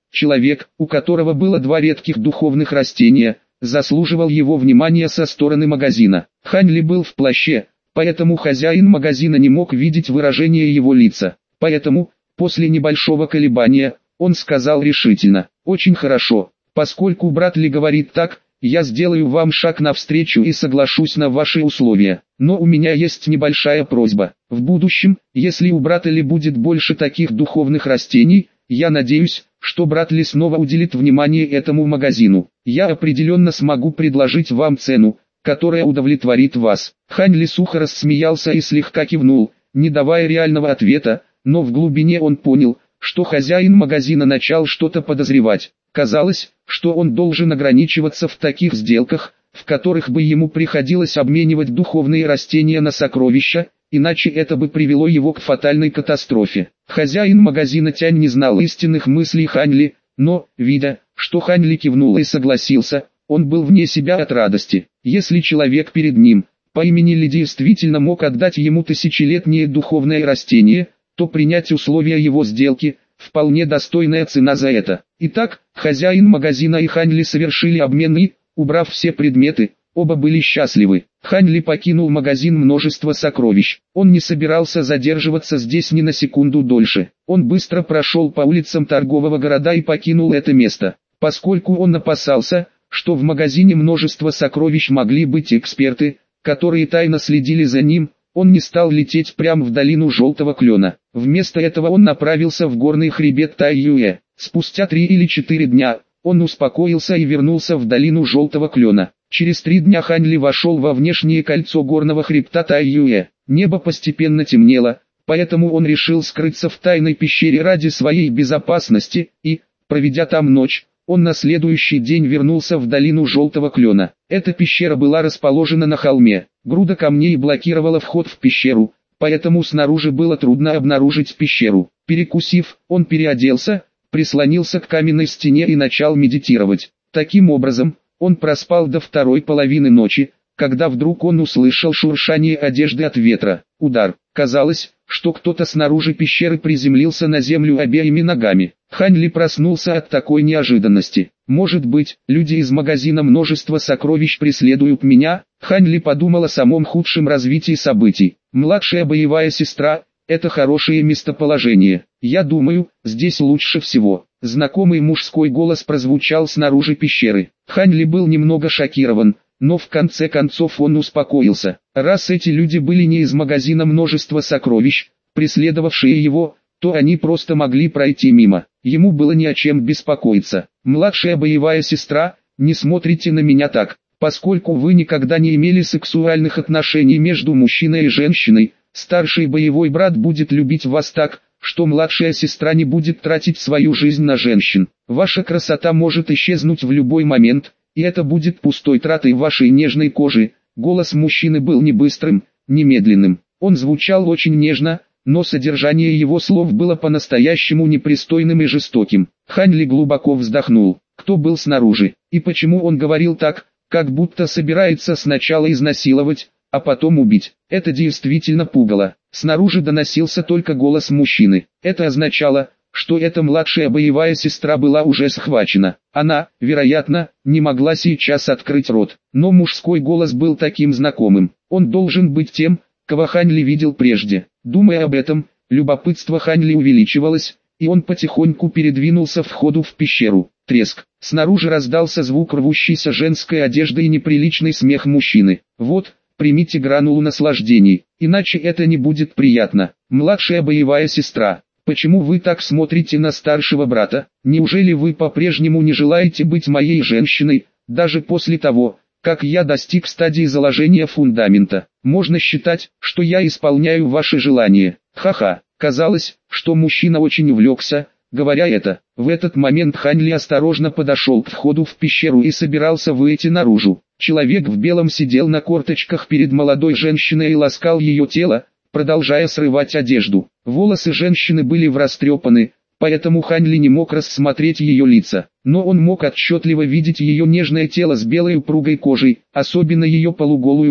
Человек, у которого было два редких духовных растения, заслуживал его внимания со стороны магазина. Хань Ли был в плаще, поэтому хозяин магазина не мог видеть выражение его лица. Поэтому, после небольшого колебания, он сказал решительно: «Очень хорошо, поскольку брат Ли говорит так, я сделаю вам шаг навстречу и соглашусь на ваши условия. Но у меня есть небольшая просьба. В будущем, если у брата Ли будет больше таких духовных растений, я надеюсь, что брат Ли снова уделит внимание этому магазину. Я определенно смогу предложить вам цену, которая удовлетворит вас». Хань Ли сухо рассмеялся и слегка кивнул, не давая реального ответа, но в глубине он понял, что хозяин магазина начал что-то подозревать. Казалось, что он должен ограничиваться в таких сделках, в которых бы ему приходилось обменивать духовные растения на сокровища, иначе это бы привело его к фатальной катастрофе. Хозяин магазина Тянь не знал истинных мыслей Хань Ли, но, видя, что Хань Ли кивнул и согласился, он был вне себя от радости. Если человек перед ним, по имени Ли, действительно мог отдать ему тысячелетнее духовное растение, то принять условия его сделки – вполне достойная цена за это. Итак, хозяин магазина и Хань Ли совершили обмен и, убрав все предметы, оба были счастливы. Хань Ли покинул магазин множество сокровищ. Он не собирался задерживаться здесь ни на секунду дольше. Он быстро прошел по улицам торгового города и покинул это место, поскольку он опасался, что в магазине множество сокровищ могли быть эксперты, которые тайно следили за ним. Он не стал лететь прямо в долину Желтого Клена. Вместо этого он направился в горный хребет Тайюэ. Спустя 3 или 4 дня, он успокоился и вернулся в долину Желтого Клена. Через 3 дня Хань Ли вошел во внешнее кольцо горного хребта Тайюэ. Небо постепенно темнело, поэтому он решил скрыться в тайной пещере ради своей безопасности и, проведя там ночь, он на следующий день вернулся в долину Желтого Клена. Эта пещера была расположена на холме. Груда камней блокировала вход в пещеру, поэтому снаружи было трудно обнаружить пещеру. Перекусив, он переоделся, прислонился к каменной стене и начал медитировать. Таким образом, он проспал до второй половины ночи, когда вдруг он услышал шуршание одежды от ветра. Удар. Казалось, что кто-то снаружи пещеры приземлился на землю обеими ногами. Хань Ли проснулся от такой неожиданности. «Может быть, люди из магазина множество сокровищ преследуют меня?» Хань Ли подумал о самом худшем развитии событий. «Младшая боевая сестра – это хорошее местоположение. Я думаю, здесь лучше всего». Знакомый мужской голос прозвучал снаружи пещеры. Хань Ли был немного шокирован, но в конце концов он успокоился. Раз эти люди были не из магазина множество сокровищ, преследовавшие его, то они просто могли пройти мимо. Ему было не о чем беспокоиться. «Младшая боевая сестра, не смотрите на меня так. Поскольку вы никогда не имели сексуальных отношений между мужчиной и женщиной, старший боевой брат будет любить вас так, что младшая сестра не будет тратить свою жизнь на женщин. Ваша красота может исчезнуть в любой момент, и это будет пустой тратой вашей нежной кожи». Голос мужчины был не быстрым, не медленным. Он звучал очень нежно, но содержание его слов было по-настоящему непристойным и жестоким. Хань Ли глубоко вздохнул. Кто был снаружи, и почему он говорил так, как будто собирается сначала изнасиловать, а потом убить? Это действительно пугало. Снаружи доносился только голос мужчины. Это означало, что эта младшая боевая сестра была уже схвачена. Она, вероятно, не могла сейчас открыть рот. Но мужской голос был таким знакомым. Он должен быть тем, кого Хань Ли видел прежде. Думая об этом, любопытство Хань Ли увеличивалось, и он потихоньку передвинулся в входу в пещеру. Треск. Снаружи раздался звук рвущейся женской одежды и неприличный смех мужчины. «Вот, примите гранулу наслаждений, иначе это не будет приятно. Младшая боевая сестра, почему вы так смотрите на старшего брата? Неужели вы по-прежнему не желаете быть моей женщиной, даже после того, как я достиг стадии заложения фундамента? Можно считать, что я исполняю ваши желания». Ха-ха. Казалось, что мужчина очень увлекся, говоря это. В этот момент Хань Ли осторожно подошел к входу в пещеру и собирался выйти наружу. Человек в белом сидел на корточках перед молодой женщиной и ласкал ее тело, продолжая срывать одежду. Волосы женщины были растрепаны, поэтому Хань Ли не мог рассмотреть ее лица. Но он мог отчетливо видеть ее нежное тело с белой упругой кожей, особенно ее полуголую грудь.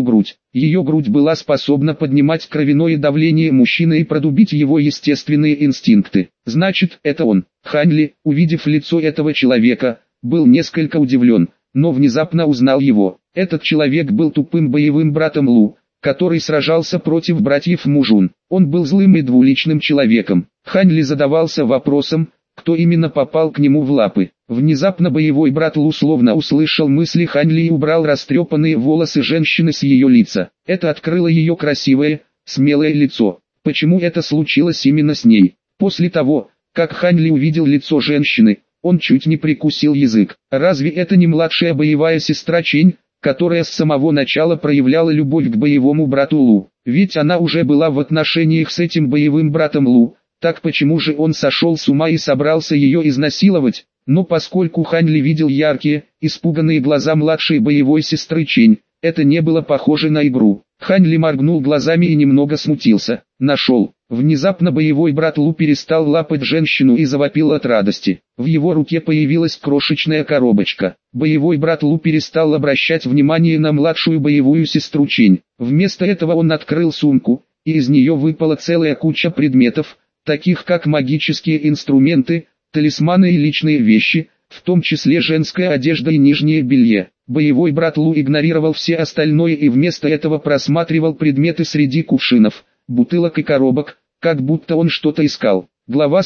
Ее грудь была способна поднимать кровяное давление мужчины и продубить его естественные инстинкты. Значит, это он. Хань Ли, увидев лицо этого человека, был несколько удивлен, но внезапно узнал его. Этот человек был тупым боевым братом Лу, который сражался против братьев Мужун. Он был злым и двуличным человеком. Хань Ли задавался вопросом, кто именно попал к нему в лапы. Внезапно боевой брат Лу словно услышал мысли Хань Ли и убрал растрепанные волосы женщины с ее лица. Это открыло ее красивое, смелое лицо. Почему это случилось именно с ней? После того, как Хань Ли увидел лицо женщины, он чуть не прикусил язык. Разве это не младшая боевая сестра Чень, которая с самого начала проявляла любовь к боевому брату Лу? Ведь она уже была в отношениях с этим боевым братом Лу, так почему же он сошел с ума и собрался ее изнасиловать? Но поскольку Хань Ли видел яркие, испуганные глаза младшей боевой сестры Чень, это не было похоже на игру. Хань Ли моргнул глазами и немного смутился. Нашел. Внезапно боевой брат Лу перестал лапать женщину и завопил от радости. В его руке появилась крошечная коробочка. Боевой брат Лу перестал обращать внимание на младшую боевую сестру Чень. Вместо этого он открыл сумку, и из нее выпала целая куча предметов, таких как магические инструменты, талисманы и личные вещи, в том числе женская одежда и нижнее белье. Боевой брат Лу игнорировал все остальное и вместо этого просматривал предметы среди кувшинов, бутылок и коробок, как будто он что-то искал. Глава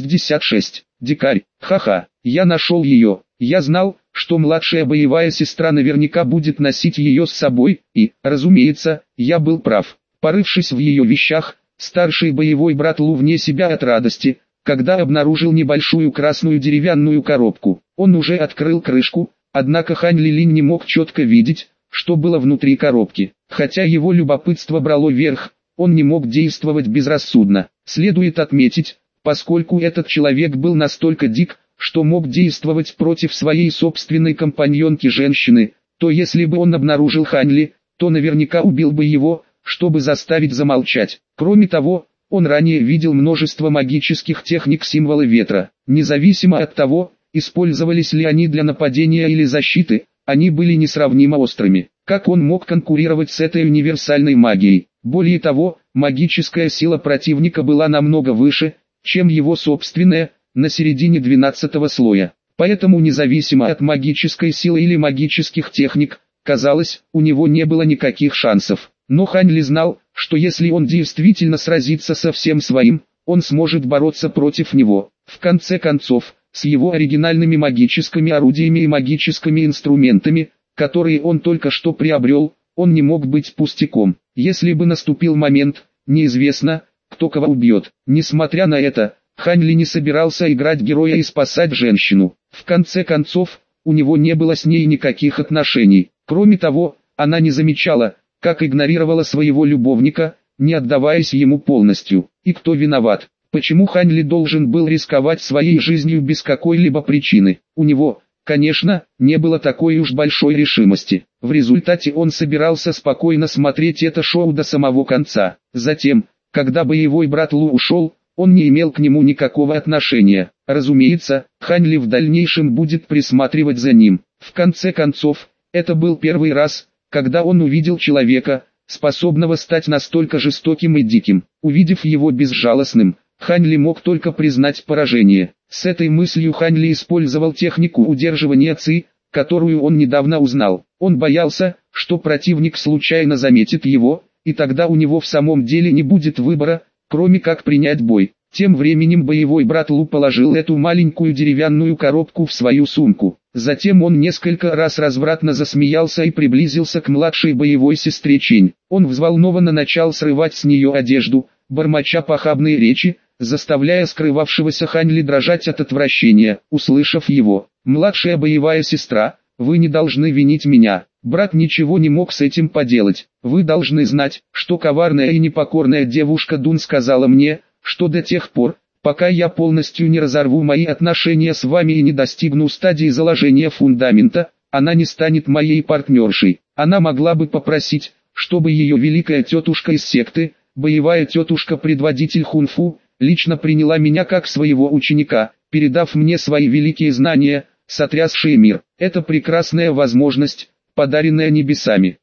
166. Дикарь. Ха-ха, я нашел ее. Я знал, что младшая боевая сестра наверняка будет носить ее с собой, и, разумеется, я был прав. Порывшись в ее вещах, старший боевой брат Лу вне себя от радости, когда обнаружил небольшую красную деревянную коробку. Он уже открыл крышку, однако Хань Лилинь не мог четко видеть, что было внутри коробки. Хотя его любопытство брало верх, он не мог действовать безрассудно. Следует отметить, поскольку этот человек был настолько дик, что мог действовать против своей собственной компаньонки-женщины, то если бы он обнаружил Хань Ли, то наверняка убил бы его, чтобы заставить замолчать. Кроме того, он ранее видел множество магических техник символа ветра. Независимо от того, использовались ли они для нападения или защиты, они были несравнимо острыми. Как он мог конкурировать с этой универсальной магией? Более того, магическая сила противника была намного выше, чем его собственная, на середине 12-го слоя. Поэтому независимо от магической силы или магических техник, казалось, у него не было никаких шансов. Но Хань Ли знал, что если он действительно сразится со всем своим, он сможет бороться против него. В конце концов, с его оригинальными магическими орудиями и магическими инструментами, которые он только что приобрел, он не мог быть пустяком. Если бы наступил момент, неизвестно, кто кого убьет. Несмотря на это, Хань Ли не собирался играть героя и спасать женщину. В конце концов, у него не было с ней никаких отношений. Кроме того, она не замечала, как игнорировала своего любовника, не отдаваясь ему полностью. И кто виноват? Почему Хань Ли должен был рисковать своей жизнью без какой-либо причины? У него, конечно, не было такой уж большой решимости. В результате он собирался спокойно смотреть это шоу до самого конца. Затем, когда боевой брат Лу ушел, он не имел к нему никакого отношения. Разумеется, Хань Ли в дальнейшем будет присматривать за ним. В конце концов, это был первый раз, когда он увидел человека, способного стать настолько жестоким и диким. Увидев его безжалостным, Хань Ли мог только признать поражение. С этой мыслью Хань Ли использовал технику удерживания ци, которую он недавно узнал. Он боялся, что противник случайно заметит его, и тогда у него в самом деле не будет выбора, кроме как принять бой. Тем временем боевой брат Лу положил эту маленькую деревянную коробку в свою сумку. Затем он несколько раз развратно засмеялся и приблизился к младшей боевой сестре Чень. Он взволнованно начал срывать с нее одежду, бормоча похабные речи, заставляя скрывавшегося Хань Ли дрожать от отвращения. Услышав его, младшая боевая сестра, вы не должны винить меня. Брат ничего не мог с этим поделать. Вы должны знать, что коварная и непокорная девушка Дун сказала мне, что до тех пор, пока я полностью не разорву мои отношения с вами и не достигну стадии заложения фундамента, она не станет моей партнершей. Она могла бы попросить, чтобы ее великая тетушка из секты, боевая тетушка-предводитель Хунфу, лично приняла меня как своего ученика, передав мне свои великие знания, сотрясшие мир. Это прекрасная возможность, подаренная небесами.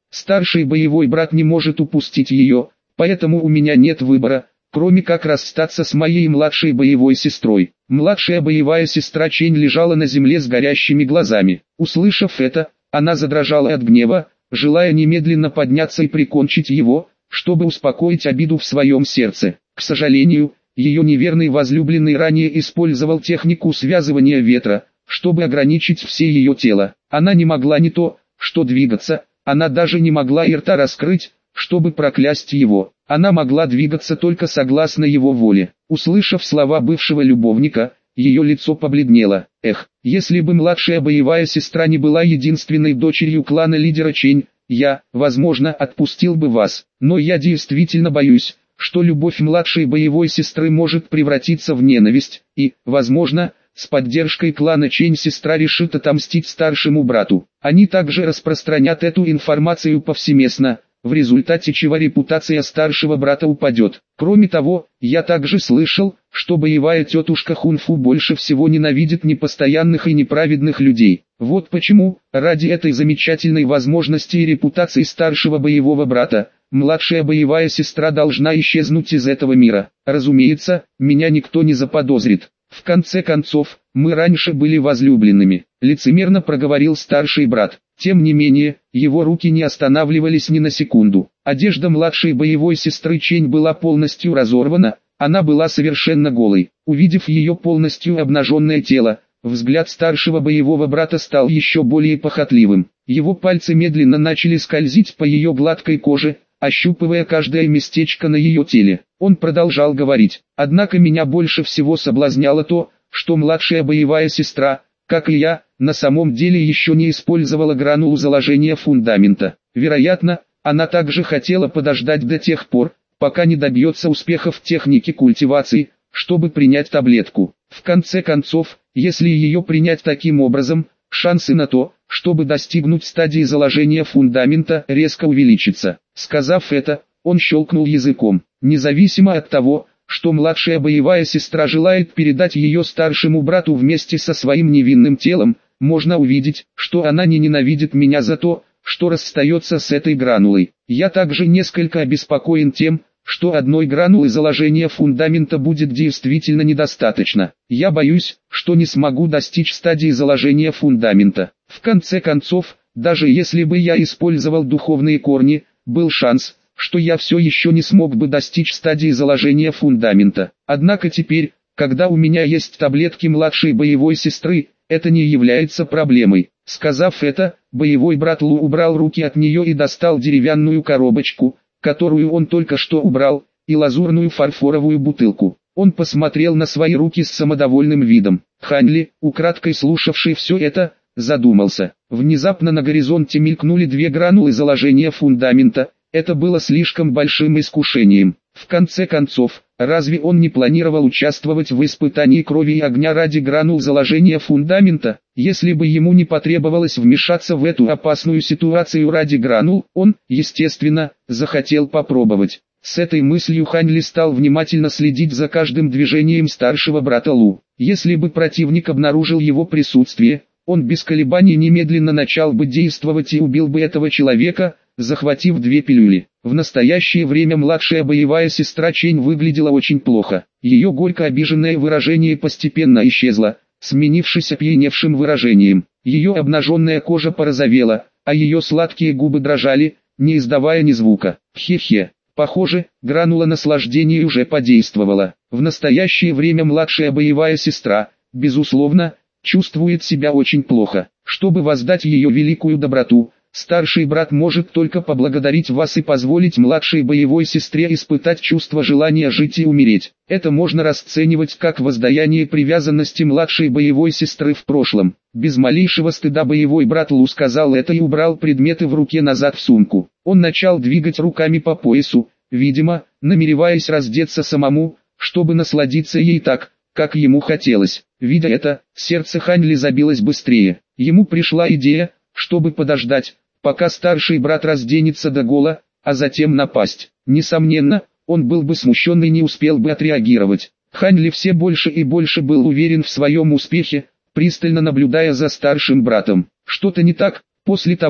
Старший боевой брат не может упустить ее, поэтому у меня нет выбора, кроме как расстаться с моей младшей боевой сестрой. Младшая боевая сестра Чень лежала на земле с горящими глазами. Услышав это, она задрожала от гнева, желая немедленно подняться и прикончить его, чтобы успокоить обиду в своем сердце. К сожалению, ее неверный возлюбленный ранее использовал технику связывания ветра, чтобы ограничить все ее тело. Она не могла не то, что двигаться, она даже не могла и рта раскрыть, чтобы проклясть его. Она могла двигаться только согласно его воле. Услышав слова бывшего любовника, ее лицо побледнело. Эх, если бы младшая боевая сестра не была единственной дочерью клана лидера Чень, я, возможно, отпустил бы вас. Но я действительно боюсь, что любовь младшей боевой сестры может превратиться в ненависть, и, возможно, с поддержкой клана Чень сестра решит отомстить старшему брату. Они также распространят эту информацию повсеместно, в результате чего репутация старшего брата упадет. Кроме того, я также слышал, что боевая тетушка Хунфу больше всего ненавидит непостоянных и неправедных людей. Вот почему, ради этой замечательной возможности и репутации старшего боевого брата, младшая боевая сестра должна исчезнуть из этого мира. Разумеется, меня никто не заподозрит. В конце концов, мы раньше были возлюбленными, лицемерно проговорил старший брат. Тем не менее, его руки не останавливались ни на секунду. Одежда младшей боевой сестры Чень была полностью разорвана, она была совершенно голой. Увидев ее полностью обнаженное тело, взгляд старшего боевого брата стал еще более похотливым. Его пальцы медленно начали скользить по ее гладкой коже, ощупывая каждое местечко на ее теле. Он продолжал говорить: «Однако меня больше всего соблазняло то, что младшая боевая сестра, как и я, на самом деле еще не использовала гранулу заложения фундамента. Вероятно, она также хотела подождать до тех пор, пока не добьется успеха в технике культивации, чтобы принять таблетку. В конце концов, если ее принять таким образом, шансы на то, чтобы достигнуть стадии заложения фундамента, резко увеличатся». Сказав это, он щелкнул языком. Независимо от того, что младшая боевая сестра желает передать ее старшему брату вместе со своим невинным телом, можно увидеть, что она не ненавидит меня за то, что расстается с этой гранулой. Я также несколько обеспокоен тем, что одной гранулы заложения фундамента будет действительно недостаточно. Я боюсь, что не смогу достичь стадии заложения фундамента. В конце концов, даже если бы я использовал духовные корни, был шанс, что я все еще не смог бы достичь стадии заложения фундамента. Однако теперь, когда у меня есть таблетки младшей боевой сестры, это не является проблемой. Сказав это, боевой брат Лу убрал руки от нее и достал деревянную коробочку, которую он только что убрал, и лазурную фарфоровую бутылку. Он посмотрел на свои руки с самодовольным видом. Хань Ли, украдкой слушавший все это, задумался. Внезапно на горизонте мелькнули две гранулы заложения фундамента. Это было слишком большим искушением. В конце концов, разве он не планировал участвовать в испытании крови и огня ради гранул заложения фундамента? Если бы ему не потребовалось вмешаться в эту опасную ситуацию ради гранул, он, естественно, захотел попробовать. С этой мыслью Хань Ли стал внимательно следить за каждым движением старшего брата Лу. Если бы противник обнаружил его присутствие, он без колебаний немедленно начал бы действовать и убил бы этого человека, захватив две пилюли. В настоящее время младшая боевая сестра Чень выглядела очень плохо. Ее горько обиженное выражение постепенно исчезло, сменившись опьяневшим выражением. Ее обнаженная кожа порозовела, а ее сладкие губы дрожали, не издавая ни звука. Хе-хе. Похоже, гранула наслаждения уже подействовала. В настоящее время младшая боевая сестра, безусловно, чувствует себя очень плохо. Чтобы воздать ее великую доброту, старший брат может только поблагодарить вас и позволить младшей боевой сестре испытать чувство желания жить и умереть. Это можно расценивать как воздаяние привязанности младшей боевой сестры в прошлом. Без малейшего стыда боевой брат Лу сказал это и убрал предметы в руке назад в сумку. Он начал двигать руками по поясу, видимо, намереваясь раздеться самому, чтобы насладиться ей так, как ему хотелось. Видя это, сердце Хань Ли забилось быстрее. Ему пришла идея, чтобы подождать, пока старший брат разденется догола, а затем напасть. Несомненно, он был бы смущен и не успел бы отреагировать. Хань Ли все больше и больше был уверен в своем успехе, пристально наблюдая за старшим братом. Что-то не так. После того,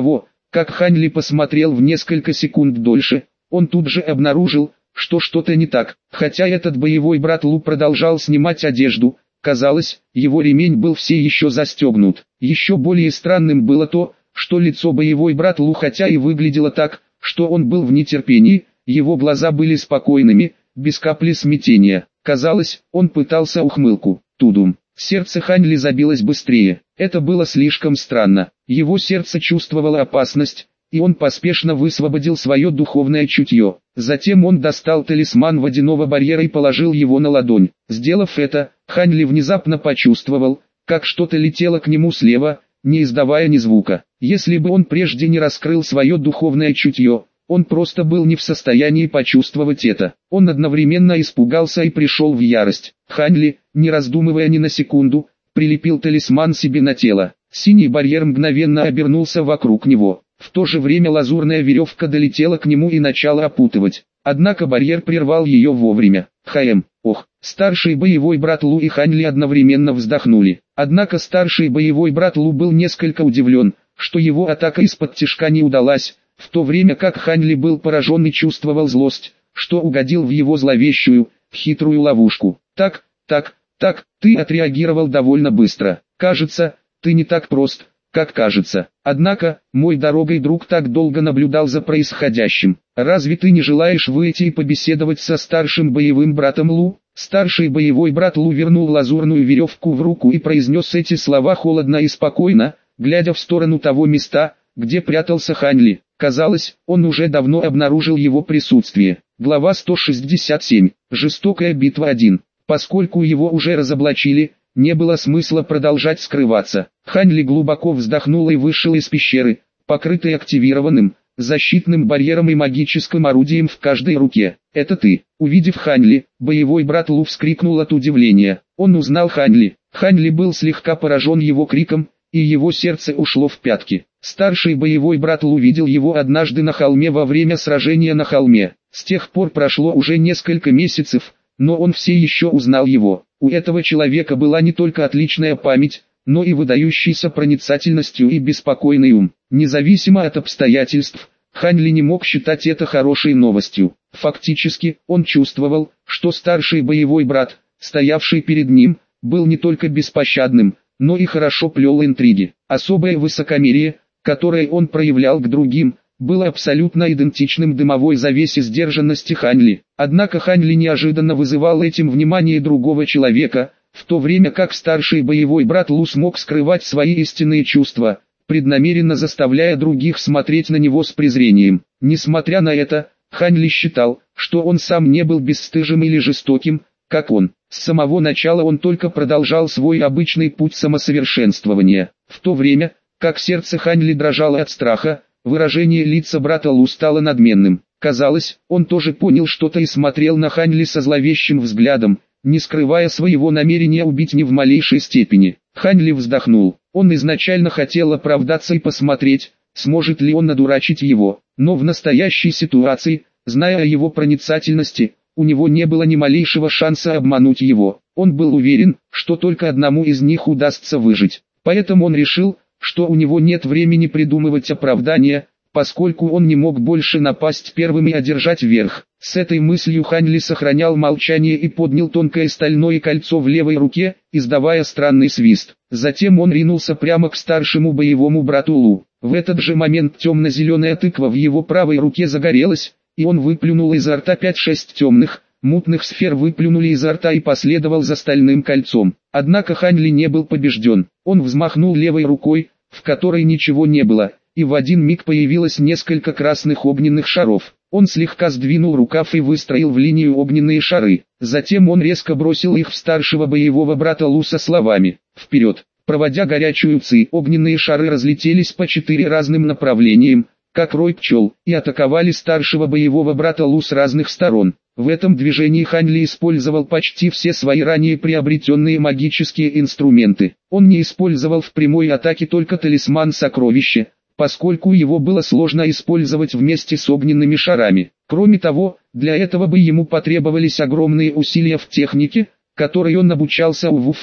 как Хань Ли посмотрел в несколько секунд дольше, он тут же обнаружил, что что-то не так. Хотя этот боевой брат Лу продолжал снимать одежду, казалось, его ремень был все еще застегнут. Еще более странным было то, что лицо боевой брат Лу хотя и выглядело так, что он был в нетерпении, его глаза были спокойными, без капли смятения. Казалось, он пытался ухмылку. Тудум. Сердце Хань Ли забилось быстрее. Это было слишком странно. Его сердце чувствовало опасность, и он поспешно высвободил свое духовное чутье. Затем он достал талисман водяного барьера и положил его на ладонь. Сделав это, Хань Ли внезапно почувствовал, как что-то летело к нему слева, не издавая ни звука. Если бы он прежде не раскрыл свое духовное чутье, он просто был не в состоянии почувствовать это. Он одновременно испугался и пришел в ярость. Хань Ли, не раздумывая ни на секунду, прилепил талисман себе на тело. Синий барьер мгновенно обернулся вокруг него. В то же время лазурная веревка долетела к нему и начала опутывать. Однако барьер прервал ее вовремя. Ох, старший боевой брат Лу и Хань Ли одновременно вздохнули. Однако старший боевой брат Лу был несколько удивлен, что его атака из-под тишка не удалась, в то время как Хань Ли был поражен и чувствовал злость, что угодил в его зловещую, хитрую ловушку. Так, ты отреагировал довольно быстро. Кажется, ты не так прост, как кажется. Однако, мой дорогой друг так долго наблюдал за происходящим. Разве ты не желаешь выйти и побеседовать со старшим боевым братом Лу? Старший боевой брат Лу вернул лазурную веревку в руку и произнес эти слова холодно и спокойно, глядя в сторону того места, где прятался Хань Ли. Казалось, он уже давно обнаружил его присутствие. Глава 167. Жестокая битва 1. Поскольку его уже разоблачили, не было смысла продолжать скрываться. Хань Ли глубоко вздохнул и вышел из пещеры, покрытый активированным, защитным барьером и магическим орудием в каждой руке. «Это ты!» Увидев Хань Ли, боевой брат Лу вскрикнул от удивления. Он узнал Хань Ли. Хань Ли был слегка поражен его криком, и его сердце ушло в пятки. Старший боевой брат Лу видел его однажды на холме во время сражения на холме. С тех пор прошло уже несколько месяцев, но он все еще узнал его. У этого человека была не только отличная память, но и выдающийся проницательностью и беспокойный ум. Независимо от обстоятельств, Хань Ли не мог считать это хорошей новостью. Фактически, он чувствовал, что старший боевой брат, стоявший перед ним, был не только беспощадным, но и хорошо плел интриги. Особое высокомерие, которое он проявлял к другим, было абсолютно идентичным дымовой завесе сдержанности Хань Ли. Однако Хань Ли неожиданно вызывал этим внимание другого человека, в то время как старший боевой брат Лу смог скрывать свои истинные чувства, преднамеренно заставляя других смотреть на него с презрением. Несмотря на это, Хань Ли считал, что он сам не был бесстыжим или жестоким, как он. С самого начала он только продолжал свой обычный путь самосовершенствования. В то время, как сердце Хань Ли дрожало от страха, выражение лица брата Лу стало надменным. Казалось, он тоже понял что-то и смотрел на Хань Ли со зловещим взглядом, не скрывая своего намерения убить ни в малейшей степени. Хань Ли вздохнул. Он изначально хотел оправдаться и посмотреть, сможет ли он надурачить его. Но в настоящей ситуации, зная о его проницательности, у него не было ни малейшего шанса обмануть его. Он был уверен, что только одному из них удастся выжить. Поэтому он решил, что у него нет времени придумывать оправдания, поскольку он не мог больше напасть первым и одержать верх. С этой мыслью Хань Ли сохранял молчание и поднял тонкое стальное кольцо в левой руке, издавая странный свист. Затем он ринулся прямо к старшему боевому брату Лу. В этот же момент темно-зеленая тыква в его правой руке загорелась, и он выплюнул изо рта 5-6 темных, мутных сфер выплюнули изо рта и последовал за стальным кольцом. Однако Хань Ли не был побежден. Он взмахнул левой рукой, в которой ничего не было, и в один миг появилось несколько красных огненных шаров. Он слегка сдвинул рукав и выстроил в линию огненные шары. Затем он резко бросил их в старшего боевого брата Лу со словами «Вперед!». Проводя горячую ци, огненные шары разлетелись по 4 разным направлениям, как рой пчел, и атаковали старшего боевого брата Лу с разных сторон. В этом движении Хань Ли использовал почти все свои ранее приобретенные магические инструменты. Он не использовал в прямой атаке только талисман сокровища, поскольку его было сложно использовать вместе с огненными шарами. Кроме того, для этого бы ему потребовались огромные усилия в технике, которой он обучался у Ву Фэн,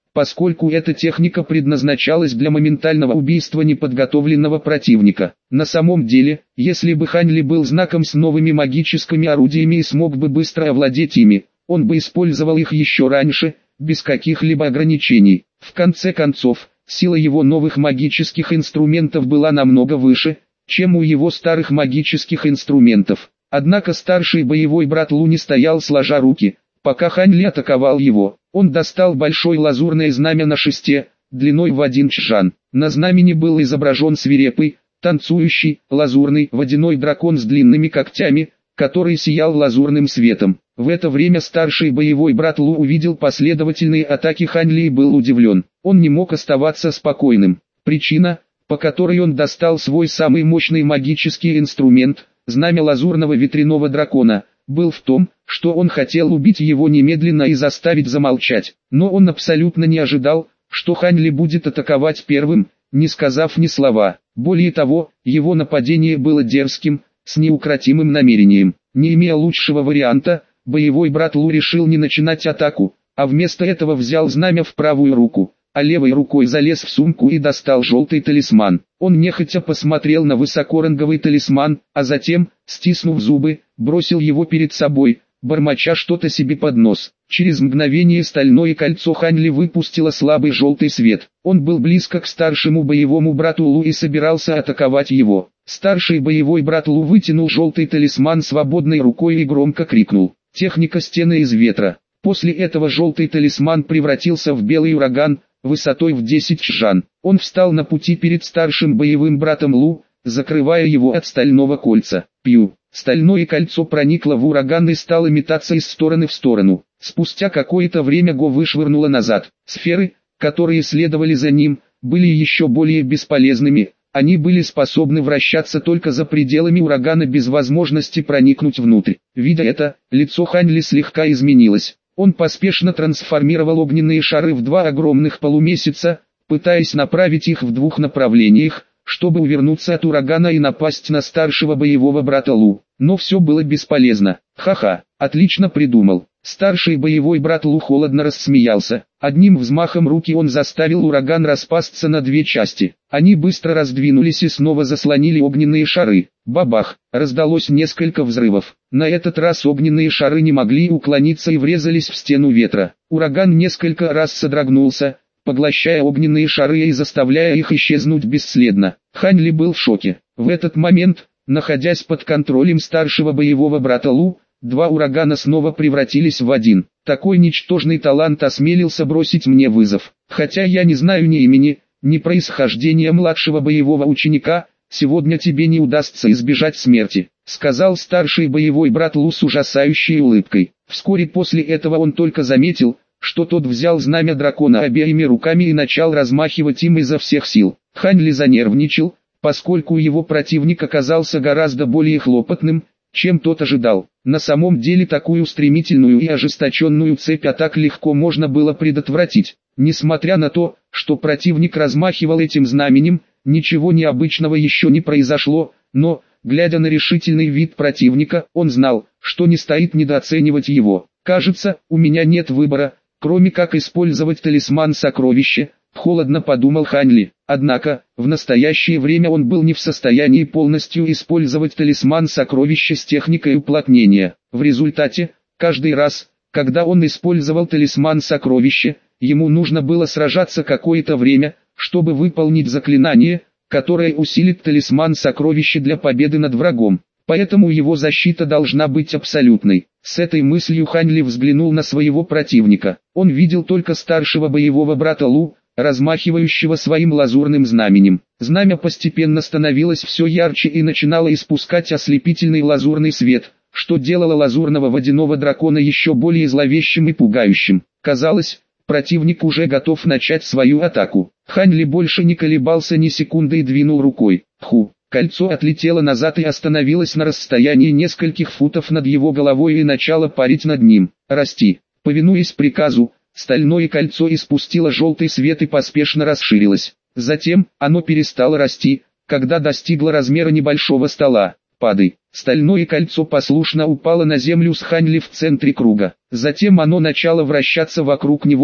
поскольку эта техника предназначалась для моментального убийства неподготовленного противника. На самом деле, если бы Хань Ли был знаком с новыми магическими орудиями и смог бы быстро овладеть ими, он бы использовал их еще раньше, без каких-либо ограничений. В конце концов, сила его новых магических инструментов была намного выше, чем у его старых магических инструментов. Однако старший боевой брат Лу не стоял сложа руки, пока Хань Ли атаковал его. Он достал большое лазурное знамя на шесте, длиной в 1 чжан. На знамени был изображен свирепый, танцующий, лазурный водяной дракон с длинными когтями, который сиял лазурным светом. В это время старший боевой брат Лу увидел последовательные атаки Хань Ли и был удивлен. Он не мог оставаться спокойным. Причина, по которой он достал свой самый мощный магический инструмент, знамя лазурного ветряного дракона, был в том, что он хотел убить его немедленно и заставить замолчать. Но он абсолютно не ожидал, что Хань Ли будет атаковать первым, не сказав ни слова. Более того, его нападение было дерзким, с неукротимым намерением. Не имея лучшего варианта, боевой брат Лу решил не начинать атаку, а вместо этого взял знамя в правую руку, а левой рукой залез в сумку и достал желтый талисман. Он нехотя посмотрел на высокоранговый талисман, а затем, стиснув зубы, бросил его перед собой, бормоча что-то себе под нос. Через мгновение стальное кольцо Хань Ли выпустило слабый желтый свет. Он был близко к старшему боевому брату Лу и собирался атаковать его. Старший боевой брат Лу вытянул желтый талисман свободной рукой и громко крикнул: «Техника стены из ветра». После этого желтый талисман превратился в белый ураган, высотой в 10 чжан. Он встал на пути перед старшим боевым братом Лу, закрывая его от стального кольца. Пью. Стальное кольцо проникло в ураган и стало метаться из стороны в сторону. Спустя какое-то время Го вышвырнуло назад. Сферы, которые следовали за ним, были еще более бесполезными. Они были способны вращаться только за пределами урагана без возможности проникнуть внутрь. Видя это, лицо Хань Ли слегка изменилось. Он поспешно трансформировал огненные шары в 2 огромных полумесяца, пытаясь направить их в 2 направлениях, чтобы увернуться от урагана и напасть на старшего боевого брата Лу. Но все было бесполезно. Ха-ха, отлично придумал. Старший боевой брат Лу холодно рассмеялся. Одним взмахом руки он заставил ураган распасться на 2 части. Они быстро раздвинулись и снова заслонили огненные шары. Бабах, раздалось несколько взрывов. На этот раз огненные шары не могли уклониться и врезались в стену ветра. Ураган несколько раз содрогнулся, поглощая огненные шары и заставляя их исчезнуть бесследно. Хань Ли был в шоке. В этот момент, находясь под контролем старшего боевого брата Лу, 2 урагана снова превратились в 1. Такой ничтожный талант осмелился бросить мне вызов. Хотя я не знаю ни имени, ни происхождения младшего боевого ученика, сегодня тебе не удастся избежать смерти, сказал старший боевой брат Лу с ужасающей улыбкой. Вскоре после этого он только заметил, что тот взял знамя дракона обеими руками и начал размахивать им изо всех сил. Хань Ли занервничал, поскольку его противник оказался гораздо более хлопотным, чем тот ожидал. На самом деле такую стремительную и ожесточенную цепь атак легко можно было предотвратить. Несмотря на то, что противник размахивал этим знаменем, ничего необычного еще не произошло, но, глядя на решительный вид противника, он знал, что не стоит недооценивать его. «Кажется, у меня нет выбора, кроме как использовать талисман сокровища», — холодно подумал Хань Ли. Однако, в настоящее время он был не в состоянии полностью использовать талисман сокровища с техникой уплотнения. В результате, каждый раз, когда он использовал талисман сокровища, ему нужно было сражаться какое-то время, чтобы выполнить заклинание, которое усилит талисман сокровища для победы над врагом. Поэтому его защита должна быть абсолютной. С этой мыслью Хань Ли взглянул на своего противника. Он видел только старшего боевого брата Лу, размахивающего своим лазурным знаменем. Знамя постепенно становилось все ярче и начинало испускать ослепительный лазурный свет, что делало лазурного водяного дракона еще более зловещим и пугающим. Казалось, противник уже готов начать свою атаку. Хань Ли больше не колебался ни секунды и двинул рукой. Ху! Кольцо отлетело назад и остановилось на расстоянии нескольких футов над его головой и начало парить над ним. «Расти!» Повинуясь приказу, стальное кольцо испустило желтый свет и поспешно расширилось. Затем, оно перестало расти, когда достигло размера небольшого стола. «Падай!» Стальное кольцо послушно упало на землю с Хань Ли в центре круга. Затем оно начало вращаться вокруг него,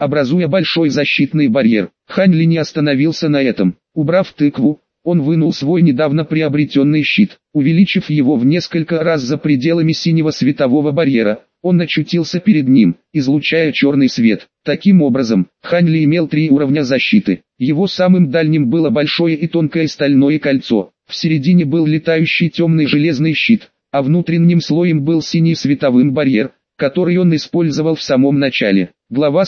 образуя большой защитный барьер. Хань Ли не остановился на этом. Убрав тыкву, он вынул свой недавно приобретенный щит. Увеличив его в несколько раз за пределами синего светового барьера, он очутился перед ним, излучая черный свет. Таким образом, Хань Ли имел 3 уровня защиты. Его самым дальним было большое и тонкое стальное кольцо. В середине был летающий темный железный щит, а внутренним слоем был синий световым барьер, который он использовал в самом начале. Глава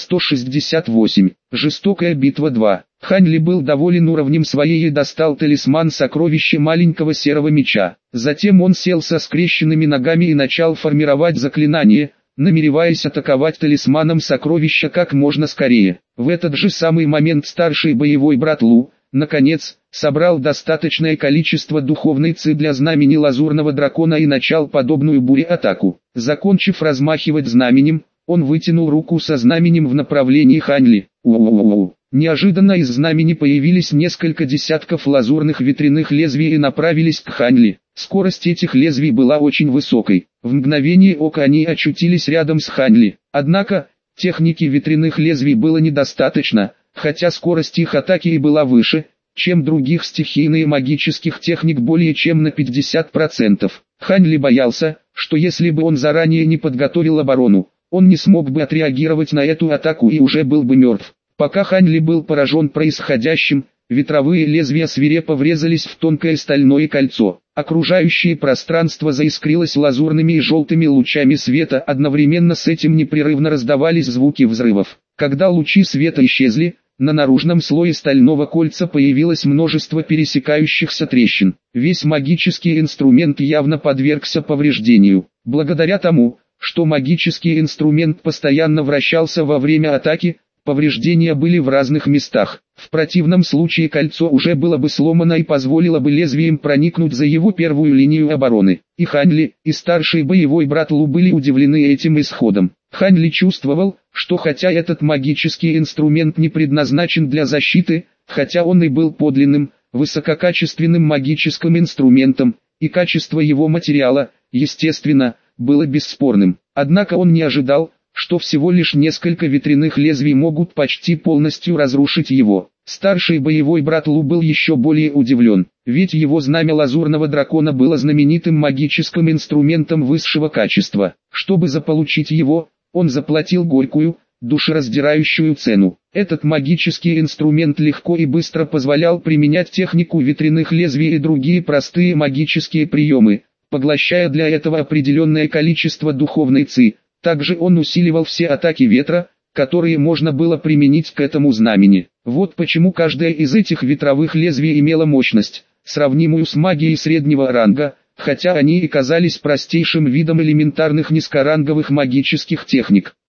168. Жестокая битва 2. Хань Ли был доволен уровнем своей и достал талисман сокровища маленького серого меча. Затем он сел со скрещенными ногами и начал формировать заклинание, намереваясь атаковать талисманом сокровища как можно скорее. В этот же самый момент старший боевой брат Лу, наконец, собрал достаточное количество духовной ци для знамени лазурного дракона и начал подобную буре-атаку. Закончив размахивать знаменем, он вытянул руку со знаменем в направлении Хань Ли. Неожиданно из знамени появились несколько десятков лазурных ветряных лезвий и направились к Хань Ли. Скорость этих лезвий была очень высокой. В мгновение ока они очутились рядом с Хань Ли. Однако, техники ветряных лезвий было недостаточно, хотя скорость их атаки и была выше, чем других стихийных магических техник более чем на 50%. Хань Ли боялся, что если бы он заранее не подготовил оборону, он не смог бы отреагировать на эту атаку и уже был бы мертв. Пока Хань Ли был поражен происходящим, ветровые лезвия свирепо врезались в тонкое стальное кольцо. Окружающее пространство заискрилось лазурными и желтыми лучами света, одновременно с этим непрерывно раздавались звуки взрывов. Когда лучи света исчезли, на наружном слое стального кольца появилось множество пересекающихся трещин. Весь магический инструмент явно подвергся повреждению. Благодаря тому, что магический инструмент постоянно вращался во время атаки, повреждения были в разных местах. В противном случае кольцо уже было бы сломано и позволило бы лезвием проникнуть за его первую линию обороны. И Хань Ли, и старший боевой брат Лу были удивлены этим исходом. Хань Ли чувствовал, что хотя этот магический инструмент не предназначен для защиты, хотя он и был подлинным, высококачественным магическим инструментом, и качество его материала, естественно, было бесспорным. Однако он не ожидал, что всего лишь несколько ветряных лезвий могут почти полностью разрушить его. Старший боевой брат Лу был еще более удивлен, ведь его знамя лазурного дракона было знаменитым магическим инструментом высшего качества. Чтобы заполучить его, он заплатил горькую, душераздирающую цену. Этот магический инструмент легко и быстро позволял применять технику ветряных лезвий и другие простые магические приемы, поглощая для этого определенное количество духовной ци. Также он усиливал все атаки ветра, которые можно было применить к этому знамени. Вот почему каждая из этих ветровых лезвий имела мощность, сравнимую с магией среднего ранга, хотя они и казались простейшим видом элементарных низкоранговых магических техник.